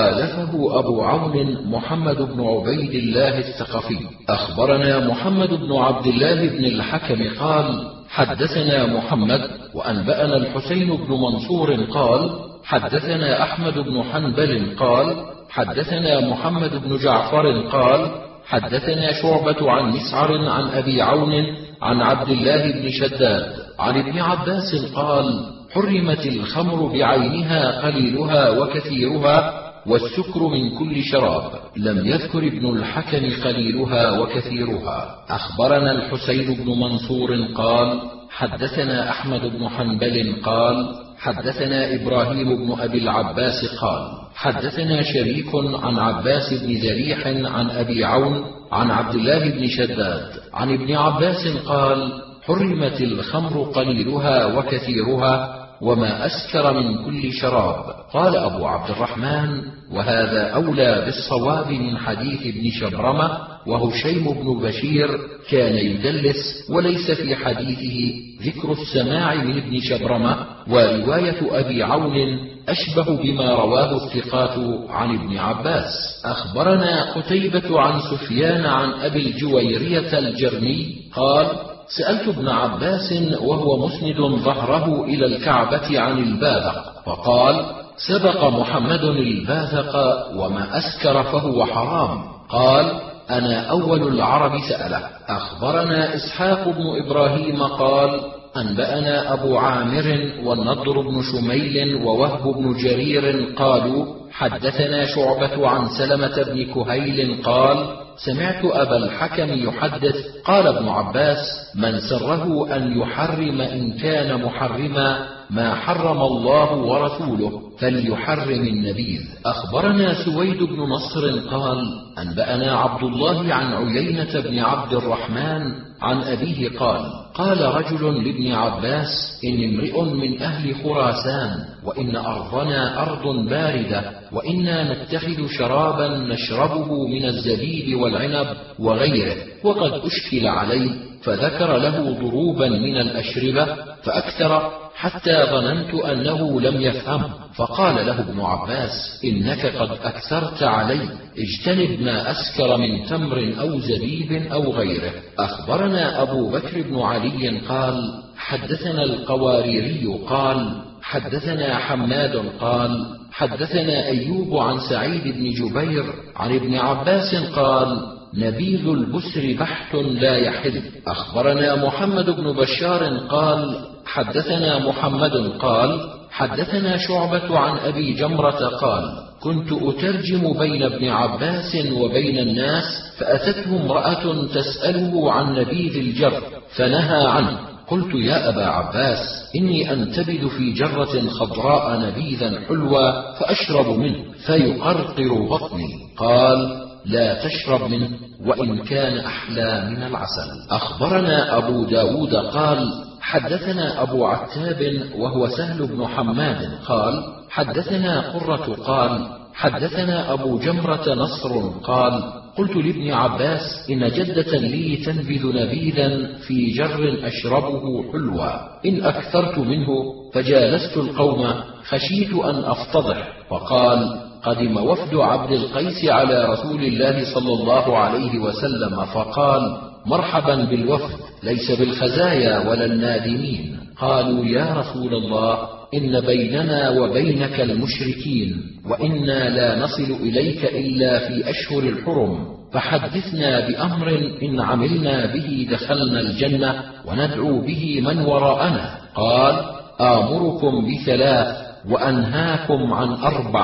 خالفه أبو عون محمد بن عبيد الله الثقفي. أخبرنا محمد بن عبد الله بن الحكم قال حدثنا محمد وأنبأنا الحسين بن منصور قال حدثنا أحمد بن حنبل قال حدثنا محمد بن جعفر قال حدثنا شعبة عن مسعر عن أبي عون عن عبد الله بن شداد عن ابن عباس قال حرمت الخمر بعينها قليلها وكثيرها والسكر من كل شراب. لم يذكر ابن الحكم قليلها وكثيرها. أخبرنا الحسين بن منصور قال حدثنا أحمد بن حنبل قال حدثنا إبراهيم بن أبي العباس قال حدثنا شريك عن عباس بن ذريح عن أبي عون عن عبد الله بن شداد عن ابن عباس قال حرمت الخمر قليلها وكثيرها وما أسكر من كل شراب. قال أبو عبد الرحمن وهذا أولى بالصواب من حديث ابن شبرمة وهشيم بن بشير كان يدلس وليس في حديثه ذكر السماع من ابن شبرمة، ورواية أبي عون أشبه بما رواه الثقات عن ابن عباس. أخبرنا قتيبة عن سفيان عن أبي الجويرية الجرمي قال سألت ابن عباس وهو مسند ظهره إلى الكعبة عن الباذق فقال سبق محمد الباذق وما أسكر فهو حرام. قال أنا أول العرب سأله. أخبرنا إسحاق بن إبراهيم قال أنبأنا أبو عامر والنضر بن شميل ووهب بن جرير قالوا حدثنا شعبة عن سلمة بن كهيل قال سمعت أبا الحكم يحدث قال ابن عباس من سره أن يحرم إن كان محرما ما حرم الله ورسوله فليحرم النبيذ. أخبرنا سويد بن نصر قال أنبأنا عبد الله عن عيينة بن عبد الرحمن عن أبيه قال قال رجل لابن عباس إن امرئ من أهل خراسان وإن أرضنا أرض باردة وإنا نتخذ شرابا نشربه من الزبيب والعنب وغيره وقد أشكل عليه فذكر له ضروبا من الأشربة فأكثر حتى ظننت أنه لم يفهم فقال له ابن عباس إنك قد أكثرت علي اجتنب ما أسكر من تمر أو زبيب أو غيره. أخبرنا أبو بكر بن علي قال حدثنا القواريري قال حدثنا حماد قال حدثنا أيوب عن سعيد بن جبير عن ابن عباس قال نبيذ البسر بحت لا يحل. أخبرنا محمد بن بشار قال حدثنا محمد قال حدثنا شعبة عن أبي جمرة قال كنت أترجم بين ابن عباس وبين الناس فأتته امرأة تسأله عن نبيذ الجر فنهى عنه. قلت يا أبا عباس إني أنتبذ في جرة خضراء نبيذا حلوى فأشرب منه فيقرقر بطني. قال لا تشرب منه وإن كان أحلى من العسل. أخبرنا أبو داود قال حدثنا أبو عتاب وهو سهل بن حماد قال حدثنا قرة قال حدثنا أبو جمرة نصر قال قلت لابن عباس إن جدة لي تنبذ نبيذا في جر أشربه حلوى إن أكثرت منه فجالست القوم خشيت أن أفتضح. فقال قدم وفد عبد القيس على رسول الله صلى الله عليه وسلم فقال مرحبا بالوفد ليس بالخزايا ولا النادمين. قالوا يا رسول الله إن بيننا وبينك المشركين وإنا لا نصل إليك إلا في أشهر الحرم فحدثنا بأمر إن عملنا به دخلنا الجنة وندعو به من وراءنا. قال آمركم بثلاث وأنهاكم عن أربع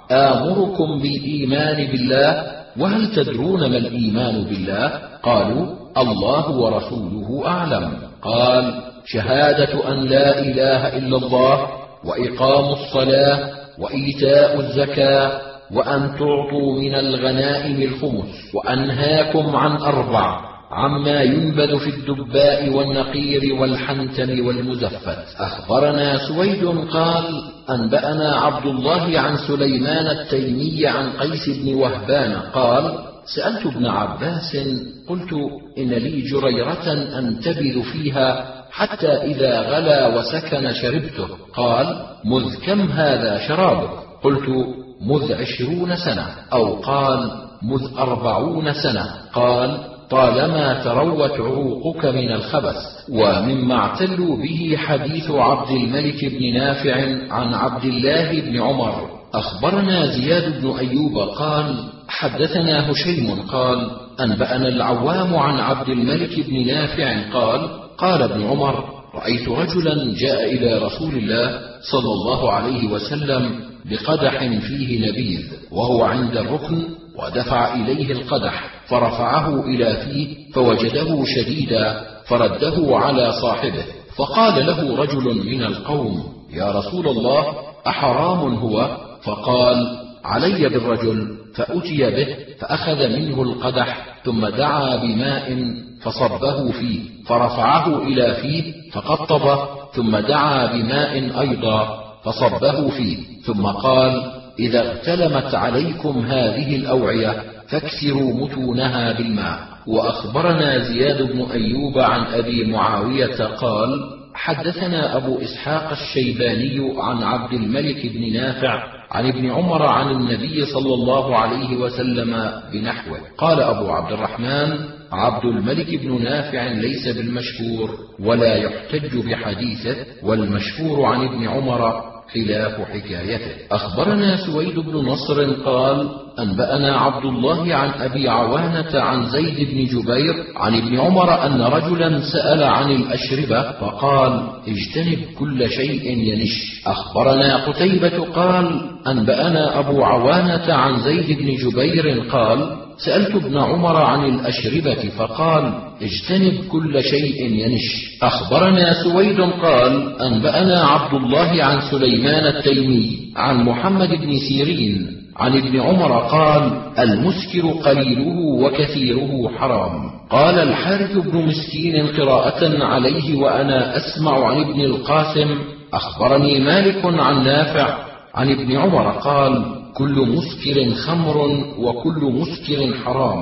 آمركم بالإيمان بالله، وهل تدرون ما الإيمان بالله؟ قالوا: الله ورسوله أعلم. قال: شهادة أن لا إله إلا الله، وإقام الصلاة، وإيتاء الزكاة، وأن تعطوا من الغنائم الخمس. وأنهاكم عن أربع: عما ينبذ في الدباء والنقير والحنتم والمزفت. أخبرنا سويد قال: أنبأنا عبد الله عن سليمان التيمي عن قيس بن وهبان قال: سألت ابن عباس قلت: إن لي جريرة أنتبذ فيها حتى إذا غلا وسكن شربته. قال: مذ كم هذا شرابك؟ قلت: مذ عشرون سنة، أو قال: مذ أربعون سنة. قال: طالما تروت عروقك من الخبث. ومما اعتلوا به حديث عبد الملك بن نافع عن عبد الله بن عمر. أخبرنا زياد بن أيوب قال: حدثنا هشيم قال: أنبأنا العوام عن عبد الملك بن نافع قال: قال ابن عمر: رأيت رجلا جاء إلى رسول الله صلى الله عليه وسلم بقدح فيه نبيذ وهو عند الركن، ودفع إليه القدح فرفعه إلى فيه فوجده شديدا فرده على صاحبه، فقال له رجل من القوم: يا رسول الله، أحرام هو؟ فقال: علي بالرجل. فأتي به فأخذ منه القدح ثم دعا بماء فصبه فيه فرفعه إلى فيه فقطب، ثم دعا بماء أيضا فصبه فيه، ثم قال: إذا اغتلمت عليكم هذه الأوعية فاكسروا متونها بالماء. وأخبرنا زياد بن أيوب عن أبي معاوية قال: حدثنا أبو إسحاق الشيباني عن عبد الملك بن نافع عن ابن عمر عن النبي صلى الله عليه وسلم بنحوه. قال أبو عبد الرحمن: عبد الملك بن نافع ليس بالمشهور ولا يحتج بحديثه، والمشهور عن ابن عمر خلاف حكايته. أخبرنا سويد بن نصر قال: أنبأنا عبد الله عن أبي عوانة عن زيد بن جبير عن ابن عمر أن رجلا سأل عن الأشربة فقال: اجتنب كل شيء ينش. أخبرنا قتيبة قال: أنبأنا أبو عوانة عن زيد بن جبير قال: سألت ابن عمر عن الأشربة فقال: اجتنب كل شيء ينش. أخبرنا سويد قال: أنبأنا عبد الله عن سليمان التيمي عن محمد بن سيرين عن ابن عمر قال: المسكر قليله وكثيره حرام. قال الحارث بن مسكين قراءة عليه وأنا أسمع عن ابن القاسم: أخبرني مالك عن نافع عن ابن عمر قال: كل مسكر خمر وكل مسكر حرام.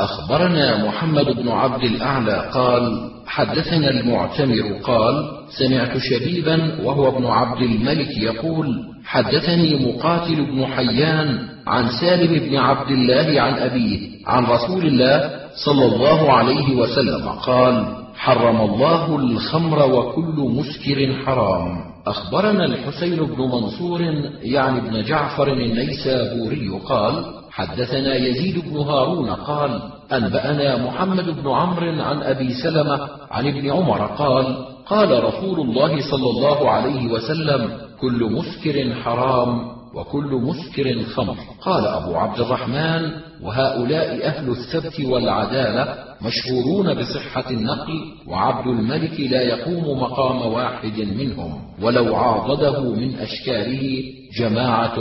أخبرنا محمد بن عبد الأعلى قال: حدثنا المعتمر قال: سمعت شبيبا وهو ابن عبد الملك يقول: حدثني مقاتل بن حيان عن سالم بن عبد الله عن أبيه عن رسول الله صلى الله عليه وسلم قال: حرم الله الخمر وكل مسكر حرام. أخبرنا الحسين بن منصور يعني ابن جعفر النيسابوري قال: حدثنا يزيد بن هارون قال: أنبأنا محمد بن عمرو عن أبي سلمة عن ابن عمر قال: قال رسول الله صلى الله عليه وسلم: كل مسكر حرام وكل مسكر خمر. قال أبو عبد الرحمن: وهؤلاء أهل الثبت والعدالة مشهورون بصحة النقل، وعبد الملك لا يقوم مقام واحد منهم، ولو عاضده من أشكاله جماعة،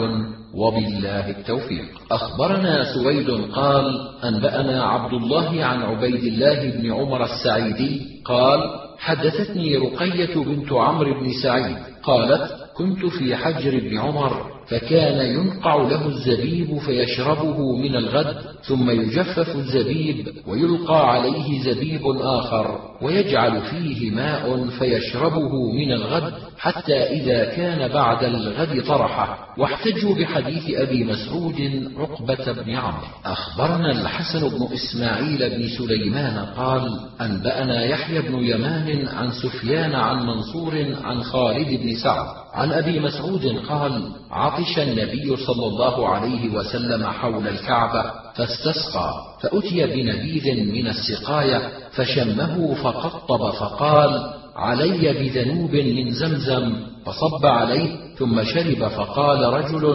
وبالله التوفيق. أخبرنا سويد قال: أنبأنا عبد الله عن عبيد الله بن عمر السعيدي قال: حدثتني رقية بنت عمرو بن سعيد قالت: كنت في حجر ابن عمر، فكان ينقع له الزبيب فيشربه من الغد، ثم يجفف الزبيب ويلقى عليه زبيب آخر ويجعل فيه ماء فيشربه من الغد، حتى إذا كان بعد الغد طرحه. واحتجوا بحديث أبي مسعود عقبة بن عمرو. أخبرنا الحسن بن إسماعيل بن سليمان قال: أنبأنا يحيى بن يمان عن سفيان عن منصور عن خالد بن سعد عن أبي مسعود قال: عطش النبي صلى الله عليه وسلم حول الكعبة فاستسقى، فأتي بنبيذ من السقاية فشمه فقطب فقال: علي بذنوب من زمزم، فصب عليه ثم شرب، فقال رجل: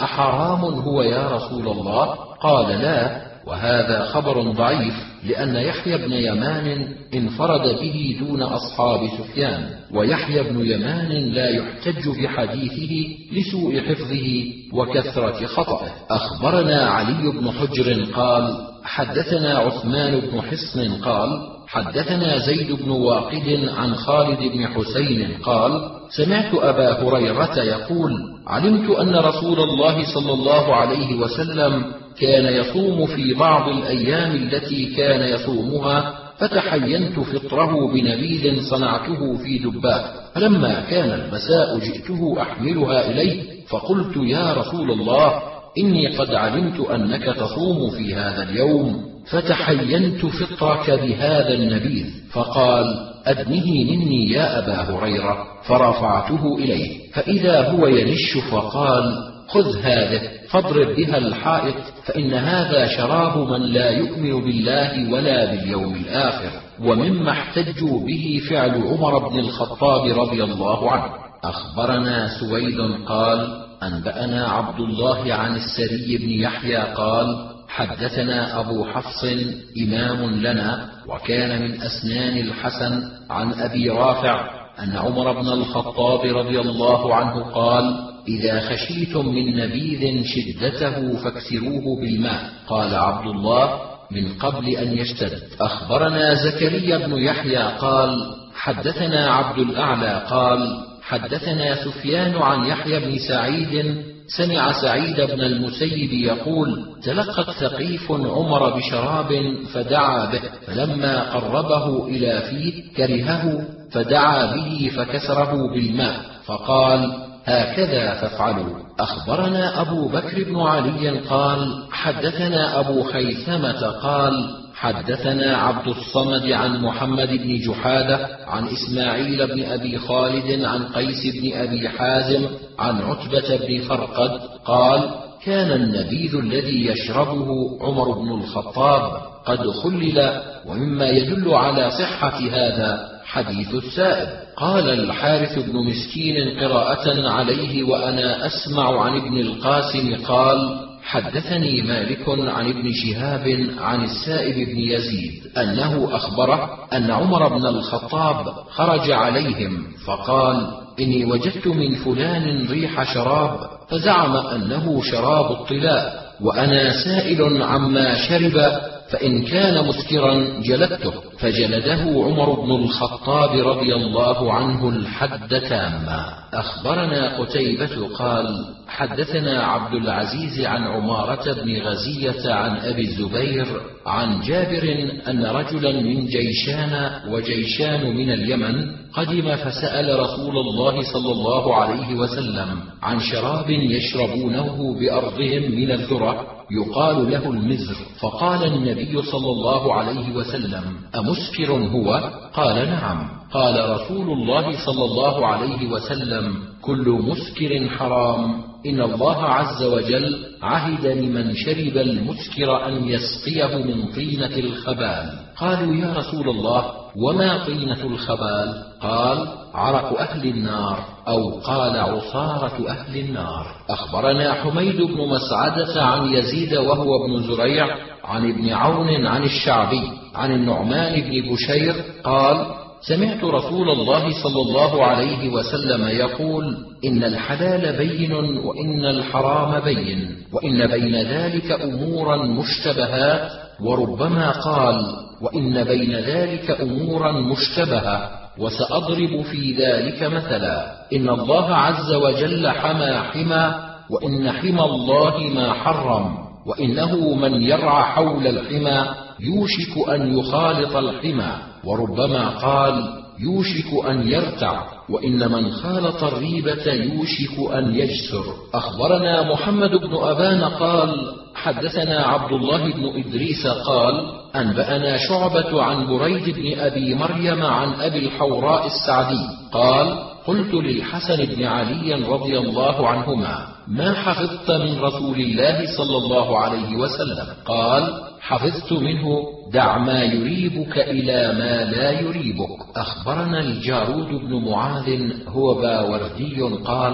أحرام هو يا رسول الله؟ قال لا، وهذا خبر ضعيف، لأن يحيى بن يمان انفرد به دون أصحاب سفيان، ويحيى بن يمان لا يحتج بحديثه لسوء حفظه وكثرة خطأه. أخبرنا علي بن حجر قال حدثنا عثمان بن حصن قال حدثنا زيد بن واقد عن خالد بن حسين قال سمعت أبا هريرة يقول علمت أن رسول الله صلى الله عليه وسلم كان يصوم في بعض الأيام التي كان يصومها، فتحينت فطره بنبيذ صنعته في دباء، فلما كان المساء جئته أحملها إليه، فقلت يا رسول الله إني قد علمت أنك تصوم في هذا اليوم، فتحينت فطرك بهذا النبيذ، فقال أدنه مني يا أبا هريرة، فرفعته إليه، فإذا هو ينش، فقال خذ هذه فاضرب بها الحائط، فإن هذا شراب من لا يؤمن بالله ولا باليوم الآخر. ومما احتجوا به فعل عمر بن الخطاب رضي الله عنه. أخبرنا سويد قال أنبأنا عبد الله عن السري بن يحيى قال حدثنا أبو حفص إمام لنا، وكان من أسنان الحسن، عن أبي رافع أن عمر بن الخطاب رضي الله عنه قال إذا خشيتم من نبيذ شدته فاكسروه بالماء. قال عبد الله من قبل أن يشتد. أخبرنا زكريا بن يحيى قال حدثنا عبد الأعلى قال حدثنا سفيان عن يحيى بن سعيد سمع سعيد بن المسيب يقول تلقت ثقيف عمر بشراب فدعا به، فلما قربه إلى فيه كرهه، فدعا به فكسره بالماء، فقال هكذا فافعلوا. أخبرنا أبو بكر بن علي قال حدثنا أبو خيثمة قال حدثنا عبد الصمد عن محمد بن جحادة عن إسماعيل بن أبي خالد عن قيس بن أبي حازم عن عتبة بن فرقد قال كان النبيذ الذي يشربه عمر بن الخطاب قد خلل، ومما يدل على صحة هذا حديث السائب. قال الحارث بن مسكين قراءة عليه وأنا أسمع عن ابن القاسم قال حدثني مالك عن ابن شهاب عن السائب بن يزيد أنه أخبره أن عمر بن الخطاب خرج عليهم فقال إني وجدت من فلان ريح شراب، فزعم أنه شراب الطلاء، وأنا سائل عما شرب، فإن كان مسكرا جلدته، فجلده عمر بن الخطاب رضي الله عنه الحد تاما. أخبرنا قتيبة قال حدثنا عبد العزيز عن عمارة بن غزية عن أبي الزبير عن جابر أن رجلا من جيشان وجيشان من اليمن قدم فسأل رسول الله صلى الله عليه وسلم عن شراب يشربونه بأرضهم من الذرة يقال له المزر، فقال النبي صلى الله عليه وسلم أمسكر هو؟ قال نعم. قال رسول الله صلى الله عليه وسلم كل مسكر حرام، إن الله عز وجل عهد لمن شرب المسكر أن يسقيه من طينة الخبال. قالوا يا رسول الله وما طينة الخبال؟ قال عرق أهل النار، أو قال عصارة أهل النار. أخبرنا حميد بن مسعدة عن يزيد وهو ابن زريع عن ابن عون عن الشعبي عن النعمان بن بشير قال سمعت رسول الله صلى الله عليه وسلم يقول إن الحلال بين وإن الحرام بين، وإن بين ذلك أمورا مشتبهات، وربما قال وإن بين ذلك أمورا مشتبهة، وسأضرب في ذلك مثلا إن الله عز وجل حمى حمى، وإن حمى الله ما حرم، وإنه من يرعى حول الحمى يوشك أن يخالط الحمى، وربما قال يوشك أن يرتع، وإن من خالط الريبة يوشك أن يجسر. أخبرنا محمد بن أبان قال حدثنا عبد الله بن إدريس قال أنبأنا شعبة عن بريد بن أبي مريم عن أبي الحوراء السعدي قال قلت للحسن بن علي رضي الله عنهما ما حفظت من رسول الله صلى الله عليه وسلم؟ قال حفظت منه دع ما يريبك إلى ما لا يريبك. أخبرنا الجارود بن معاذ هو باوردي قال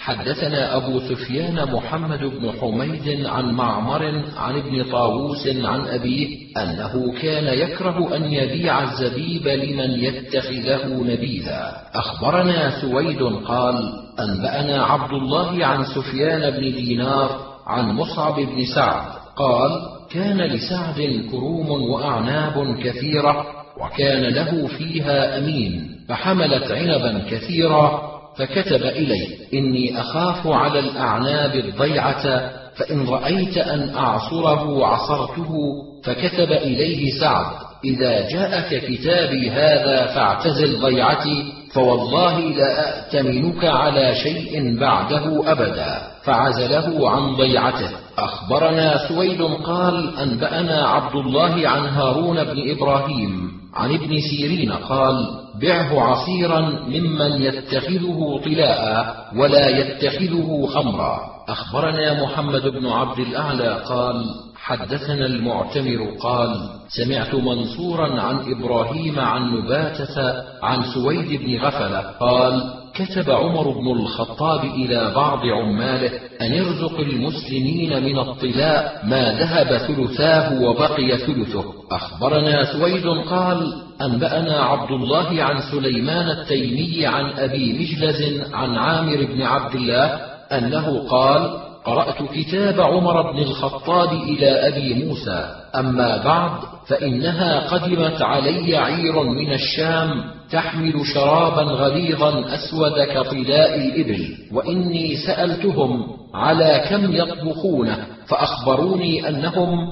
حدثنا أبو سفيان محمد بن حميد عن معمر عن ابن طاووس عن أبيه أنه كان يكره أن يبيع الزبيب لمن يتخذه نبيذا. أخبرنا سويد قال أنبأنا عبد الله عن سفيان بن دينار عن مصعب بن سعد قال كان لسعد كروم وأعناب كثيرة وكان له فيها أمين، فحملت عنبا كثيرا فكتب إلي إني أخاف على الأعناب الضيعة، فإن رأيت أن أعصره عصرته. فكتب إليه سعد إذا جاءك كتابي هذا فاعتزل ضيعتي، فوالله لا أأتمنك على شيء بعده أبدا، فعزله عن ضيعته. أخبرنا سويد قال أنبأنا عبد الله عن هارون بن إبراهيم عن ابن سيرين قال بعه عصيرا ممن يتخذه طلاء ولا يتخذه خمرا. أخبرنا محمد بن عبد الأعلى قال حدثنا المعتمر قال سمعت منصورا عن إبراهيم عن نباتة عن سويد بن غفلة قال كتب عمر بن الخطاب إلى بعض عماله أن يرزق المسلمين من الطلاء ما ذهب ثلثاه وبقي ثلثه. أخبرنا سويد قال أنبأنا عبد الله عن سليمان التيمي عن أبي مجلز عن عامر بن عبد الله أنه قال قرأت كتاب عمر بن الخطاب إلى أبي موسى، أما بعد فإنها قدمت علي عير من الشام تحمل شرابا غليظا أسود كطلاء الإبل، وإني سألتهم على كم يطبخونه فأخبروني أنهم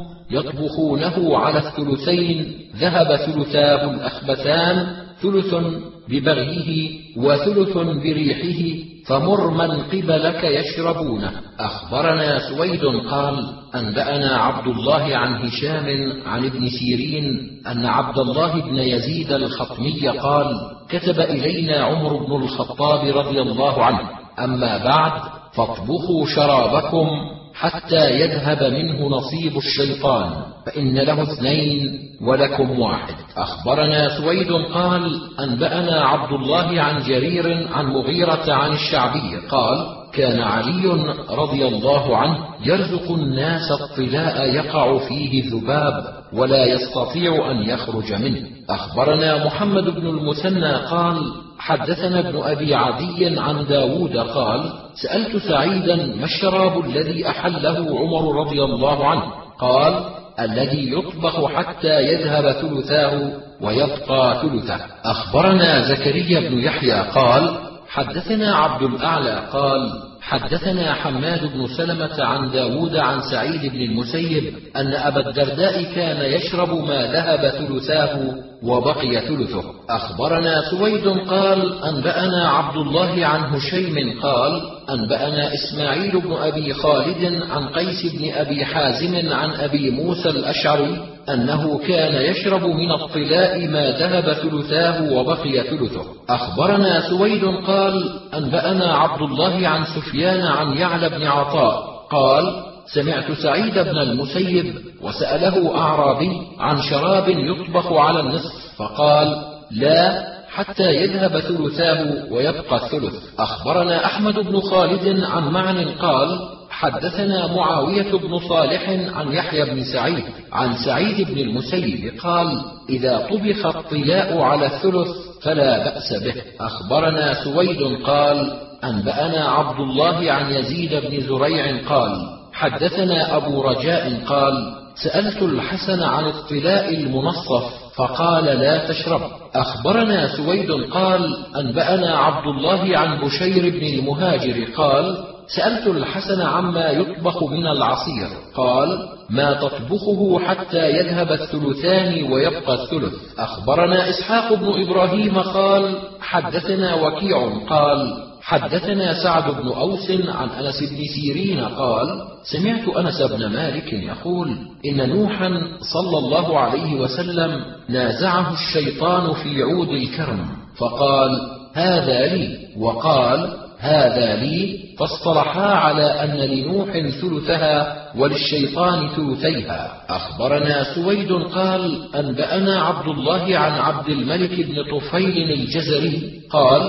يطبخونه على الثلثين، ذهب ثلثاه الأخبثان، ثلث ببغيه وثلث بريحه، فمر من قبلك يشربونه. أخبرنا سويد قال أنبأنا عبد الله عن هشام عن ابن سيرين أن عبد الله بن يزيد الخطمي قال كتب إلينا عمر بن الخطاب رضي الله عنه أما بعد فاطبخوا شرابكم حتى يذهب منه نصيب الشيطان، فإن له اثنين ولكم واحد. أخبرنا سويد قال أنبأنا عبد الله عن جرير عن مغيرة عن الشعبي قال كان علي رضي الله عنه يرزق الناس الطلاء يقع فيه ذباب ولا يستطيع أن يخرج منه. أخبرنا محمد بن المثنى قال حدثنا ابن أبي عدي عن داود قال سألت سعيدا ما الشراب الذي أحله عمر رضي الله عنه؟ قال الذي يطبخ حتى يذهب ثلثاه ويبقى ثلثه. أخبرنا زكريا بن يحيى قال حدثنا عبد الأعلى قال حدثنا حماد بن سلمة عن داود عن سعيد بن المسيب أن أبا الدرداء كان يشرب ما ذهب ثلثاه وبقي ثلثه. أخبرنا سويد قال أنبأنا عبد الله عن هشيم قال أنبأنا إسماعيل بن أبي خالد عن قيس بن أبي حازم عن أبي موسى الأشعري أنه كان يشرب من الطلاء ما ذهب ثلثاه وبقي ثلثه. أخبرنا سويد قال أنبأنا عبد الله عن سفيان عن يعلى بن عطاء قال سمعت سعيد بن المسيب وسأله أعرابي عن شراب يطبخ على النصف فقال لا حتى يذهب ثلثاه ويبقى الثلث. أخبرنا أحمد بن خالد عن معن قال حدثنا معاوية بن صالح عن يحيى بن سعيد عن سعيد بن المسيب قال إذا طبخ الطلاء على الثلث فلا بأس به. أخبرنا سويد قال أنبأنا عبد الله عن يزيد بن زريع قال حدثنا أبو رجاء قال سألت الحسن عن الطلاء المنصف فقال لا تشرب. أخبرنا سويد قال أنبأنا عبد الله عن بشير بن المهاجر قال سألت الحسن عما يطبخ من العصير قال ما تطبخه حتى يذهب الثلثان ويبقى الثلث. أخبرنا إسحاق بن إبراهيم قال حدثنا وكيع قال حدثنا سعد بن أوس عن أنس بن سيرين قال سمعت أنس بن مالك يقول إن نوحا صلى الله عليه وسلم نازعه الشيطان في عود الكرم فقال هذا لي وقال هذا لي، فاصطلحا على أن لنوح ثلثها وللشيطان ثلثيها. أخبرنا سويد قال أنبأنا عبد الله عن عبد الملك بن طفيل الجزري قال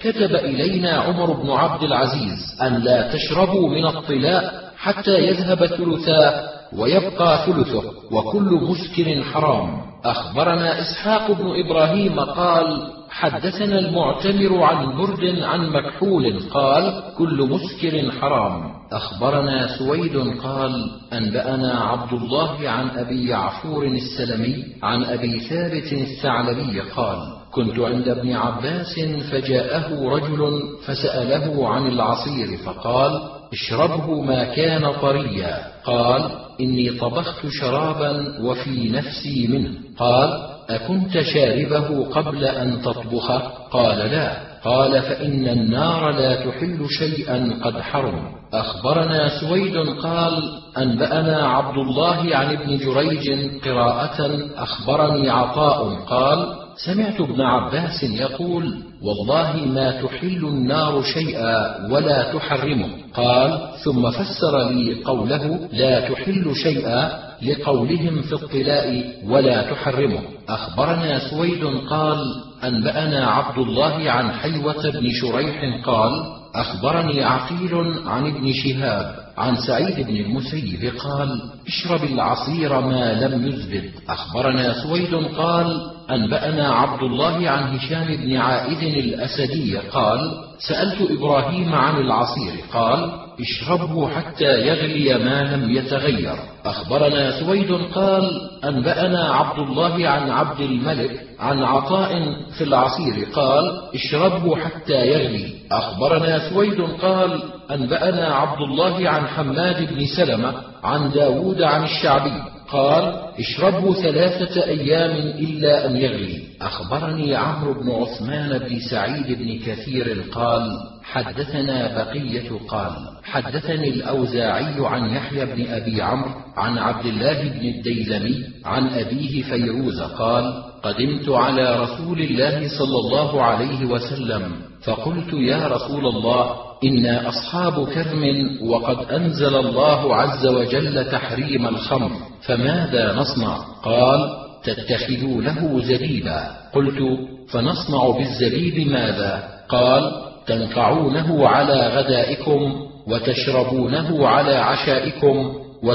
كتب إلينا عمر بن عبد العزيز أن لا تشربوا من الطلاء حتى يذهب ثلثاه ويبقى ثلثه، وكل مسكر حرام. أخبرنا إسحاق بن إبراهيم قال حدثنا المعتمر عن برد عن مكحول قال كل مسكر حرام. أخبرنا سويد قال أنبأنا عبد الله عن أبي يعفور السلمي عن أبي ثابت الثعلبي قال كنت عند ابن عباس فجاءه رجل فسأله عن العصير فقال اشربه ما كان طريا. قال إني طبخت شرابا وفي نفسي منه. قال أكنت شاربه قبل أن تطبخه؟ قال لا. قال فإن النار لا تحل شيئا قد حرم. أخبرنا سويد قال أنبأنا عبد الله عن ابن جريج قراءة أخبرني عطاء قال سمعت ابن عباس يقول والله ما تحل النار شيئا ولا تحرمه. قال ثم فسر لي قوله لا تحل شيئا لقولهم في الطلاء ولا تحرمه. أخبرنا سويد قال أنبأنا عبد الله عن حيوة بن شريح قال أخبرني عقيل عن ابن شهاب عن سعيد بن المسيب قال اشرب العصير ما لم يزبد. أخبرنا سويد قال أنبأنا عبد الله عن هشام بن عائد الأسدي قال سألت إبراهيم عن العصير قال اشربه حتى يغلي ما لم يتغير. أخبرنا سويد قال أنبأنا عبد الله عن عبد الملك عن عطاء في العصير قال اشربه حتى يغلي. أخبرنا سويد قال أنبأنا عبد الله عن حماد بن سلمة عن داود عن الشعبي قال اشربه ثلاثة أيام إلا أن يغلي. أخبرني عمرو بن عثمان بن سعيد بن كثير قال حدثنا بقية قال حدثني الأوزاعي عن يحيى بن أبي عمرو عن عبد الله بن الديلمي عن أبيه فيروز قال قدمت على رسول الله صلى الله عليه وسلم فقلت يا رسول الله إنا أصحاب كرم وقد أنزل الله عز وجل تحريم الخمر فماذا نصنع؟ قال تتخذوا له زبيبا. قلت فنصنع بالزبيب ماذا؟ قال تنقعونه على غدائكم وتشربونه على عشائكم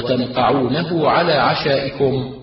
وتنقعونه على عشائكم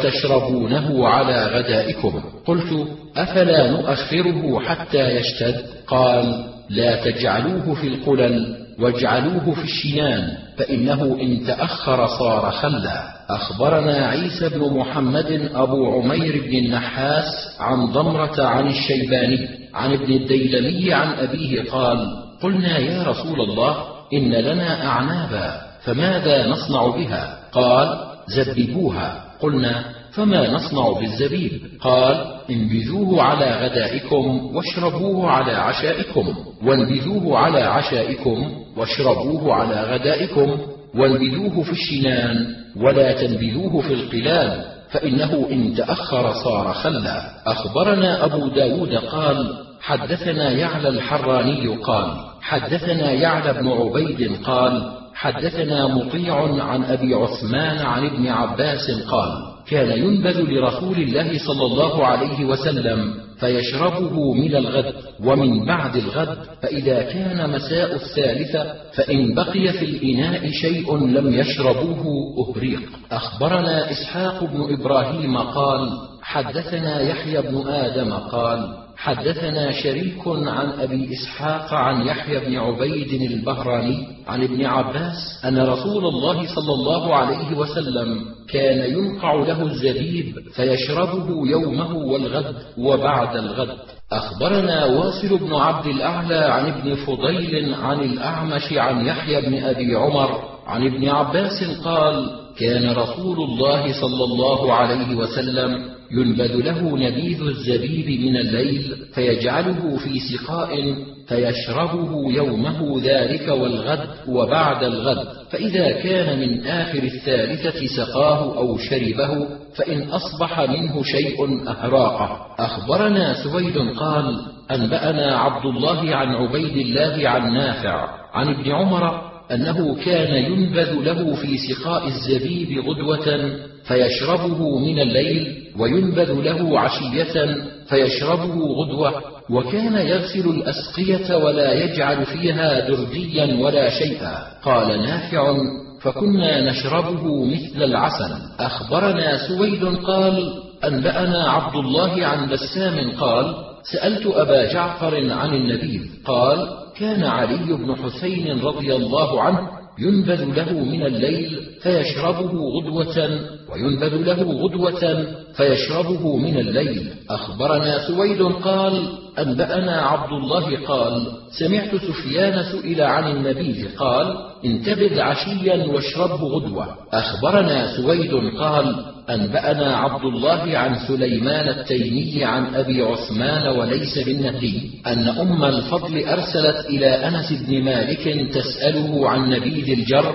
وتشربونه على غدائكم. قلت أفلا نؤخره حتى يشتد؟ قال لا تجعلوه في القلل واجعلوه في الشنان فإنه إن تأخر صار خلا. أخبرنا عيسى بن محمد أبو عمير بن النحاس عن ضمرة عن الشيباني عن ابن الديلمي عن أبيه قال قلنا يا رسول الله إن لنا أعنابا فماذا نصنع بها؟ قال زببوها. قلنا فما نصنع بالزبيب؟ قال انبذوه على غدائكم واشربوه على عشائكم وانبذوه على عشائكم واشربوه على غدائكم وانبذوه في الشنان ولا تنبذوه في القلال فإنه إن تأخر صار خلا. أخبرنا أبو داود قال حدثنا يعلى الحراني قال حدثنا يعلى بن عبيد قال حدثنا مطيع عن أبي عثمان عن ابن عباس قال كان ينبذ لرسول الله صلى الله عليه وسلم فيشربه من الغد ومن بعد الغد فإذا كان مساء الثالثة فإن بقي في الإناء شيء لم يشربوه أهريق. أخبرنا إسحاق بن إبراهيم قال حدثنا يحيى بن آدم قال حدثنا شريك عن أبي إسحاق عن يحيى بن عبيد البهراني عن ابن عباس أن رسول الله صلى الله عليه وسلم كان ينقع له الزبيب فيشربه يومه والغد وبعد الغد. أخبرنا واصل بن عبد الأعلى عن ابن فضيل عن الأعمش عن يحيى بن أبي عمر عن ابن عباس قال كان رسول الله صلى الله عليه وسلم ينبذ له نبيذ الزبيب من الليل فيجعله في سقاء فيشربه يومه ذلك والغد وبعد الغد فإذا كان من آخر الثالثة سقاه أو شربه فإن أصبح منه شيء أهراقه. أخبرنا سويد قال أنبأنا عبد الله عن عبيد الله عن نافع عن ابن عمر أنه كان ينبذ له في سقاء الزبيب غدوة فيشربه من الليل وينبذ له عشية فيشربه غدوة وكان يغسل الأسقية ولا يجعل فيها درديا ولا شيئا. قال نافع: فكنا نشربه مثل العسل. أخبرنا سويد قال: أنبأنا عبد الله عن بسام قال: سألت أبا جعفر عن النبيذ، قال: كان علي بن حسين رضي الله عنه ينبذ له من الليل فيشربه غدوة، وينبذ له غدوة فيشربه من الليل. أخبرنا سويد قال: أنبأنا عبد الله قال: سمعت سفيان سئل عن النبيذ قال: انتبذ عشيا واشربه غدوة. أخبرنا سويد قال: أنبأنا عبد الله عن سليمان التيمي عن أبي عثمان وليس بالنهدي أن أم الفضل أرسلت إلى أنس بن مالك تسأله عن نبيذ الجر،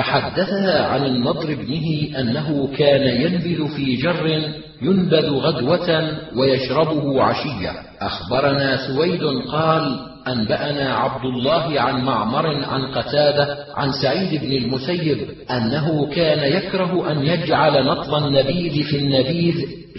فحدثها عن النضر ابنه أنه كان ينبذ في جر ينبذ غدوة ويشربه عشية. أخبرنا سويد قال: أنبأنا عبد الله عن معمر عن قتادة عن سعيد بن المسيب أنه كان يكره أن يجعل نطل النبيذ في النبيذ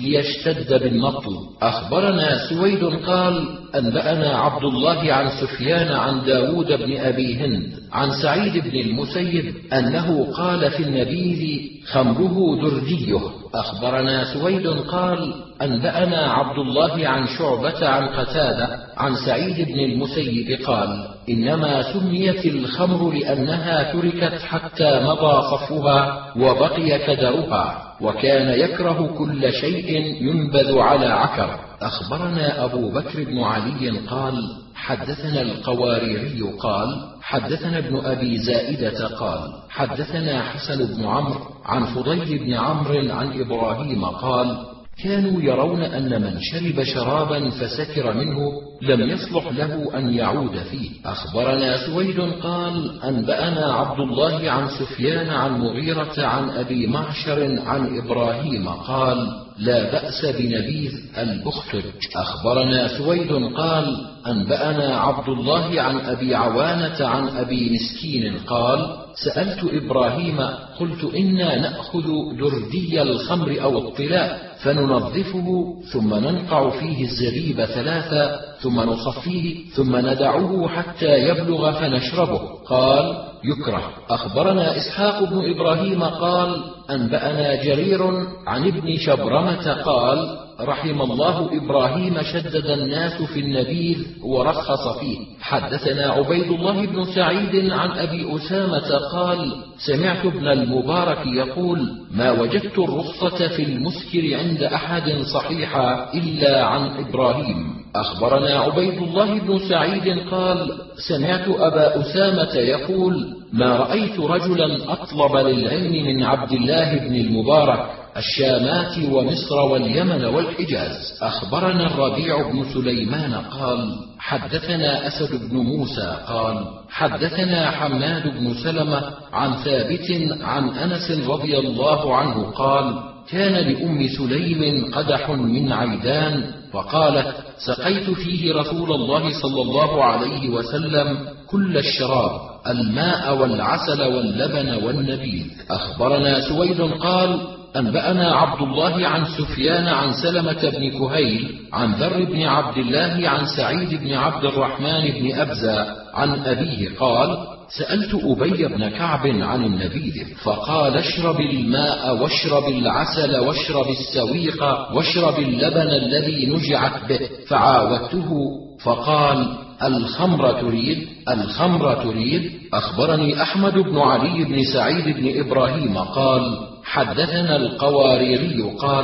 ليشتد بالنطل. أخبرنا سويد قال: أنبأنا عبد الله عن سفيان عن داود بن أبي هند عن سعيد بن المسيب أنه قال في النبيذ: خمره درديه. أخبرنا سويد قال: أنبأنا عبد الله عن شعبة عن قتادة عن سعيد بن المسيب قال: إنما سميت الخمر لأنها تركت حتى مضى صفها وبقي كدرها، وكان يكره كل شيء ينبذ على عكر. أخبرنا أبو بكر بن علي قال: حدثنا القواريري قال: حدثنا ابن أبي زائدة قال: حدثنا حسن بن عمرو عن فضيل بن عمرو عن إبراهيم قال: كانوا يرون أن من شرب شرابا فسكر منه لم يصلح له أن يعود فيه. أخبرنا سويد قال: أنبأنا عبد الله عن سفيان عن مغيرة عن أبي معشر عن إبراهيم قال: لا بأس بنبيذ البختج. أخبرنا سويد قال: أنبأنا عبد الله عن أبي عوانة عن أبي مسكين قال: سألت إبراهيم قلت: إنا نأخذ دردي الخمر أو الطلاء فننظفه ثم ننقع فيه الزبيب ثلاثا ثم نصفيه ثم ندعه حتى يبلغ فنشربه. قال: يكره. أخبرنا إسحاق بن إبراهيم قال: أنبأنا جرير عن ابن شبرمة قال: رحم الله إبراهيم شدد الناس في النبيذ ورخص فيه. حدثنا عبيد الله بن سعيد عن أبي أسامة قال: سمعت ابن المبارك يقول: ما وجدت الرخصة في المسكر عند أحد صحيحا إلا عن إبراهيم. أخبرنا عبيد الله بن سعيد قال: سمعت أبا أسامة يقول: ما رأيت رجلا أطلب للعلم من عبد الله بن المبارك الشامات ومصر واليمن والحجاز. أخبرنا الربيع بن سليمان قال: حدثنا أسد بن موسى قال: حدثنا حماد بن سلمة عن ثابت عن أنس رضي الله عنه قال: كان لأم سليم قدح من عيدان فقالت: سقيت فيه رسول الله صلى الله عليه وسلم كل الشراب، الماء والعسل واللبن والنبيذ. أخبرنا سويد قال: أنبأنا عبد الله عن سفيان عن سلمة بن كهيل عن ذر بن عبد الله عن سعيد بن عبد الرحمن بن أبزة عن أبيه قال: سألت أبي بن كعب عن النبيذ فقال: اشرب الماء واشرب العسل واشرب السويق واشرب اللبن الذي نجعت به، فعاودته فقال: الخمر تريد الخمر تريد. أخبرني أحمد بن علي بن سعيد بن إبراهيم قال: حدثنا القواريري قال: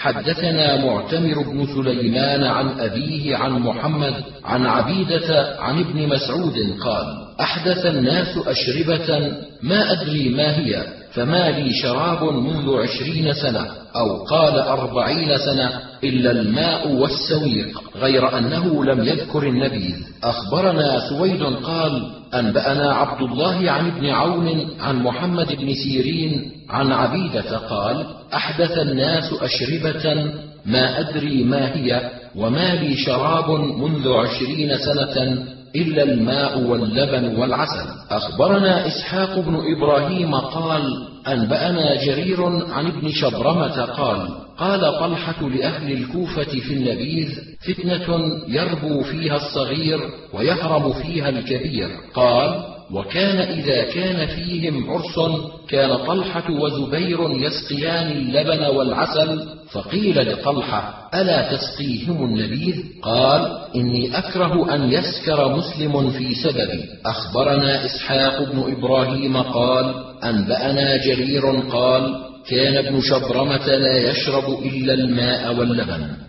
حدثنا معتمر بن سليمان عن أبيه عن محمد عن عبيدة عن ابن مسعود قال: أحدث الناس أشربة ما أدري ما هي، فما لي شراب منذ عشرين سنة أو قال أربعين سنة إلا الماء والسويق، غير أنه لم يذكر النبيذ. أخبرنا سويد قال: أنبأنا عبد الله عن ابن عون عن محمد بن سيرين عن عبيدة قال: أحدث الناس أشربة ما أدري ما هي، وما لي شراب منذ عشرين سنة إلا الماء واللبن والعسل. أخبرنا إسحاق بن إبراهيم قال أنبأنا جرير عن ابن شبرمة قال قال طلحة لأهل الكوفة في النبيذ فتنة يربو فيها الصغير ويهرم فيها الكبير. قال وكان إذا كان فيهم عرس كان طلحة وزبير يسقيان اللبن والعسل، فقيل لطلحة ألا تسقيهم النبيذ؟ قال إني أكره أن يسكر مسلم في سببي. أخبرنا إسحاق بن إبراهيم قال أنبأنا جرير قال كان ابن شبرمة لا يشرب إلا الماء واللبن.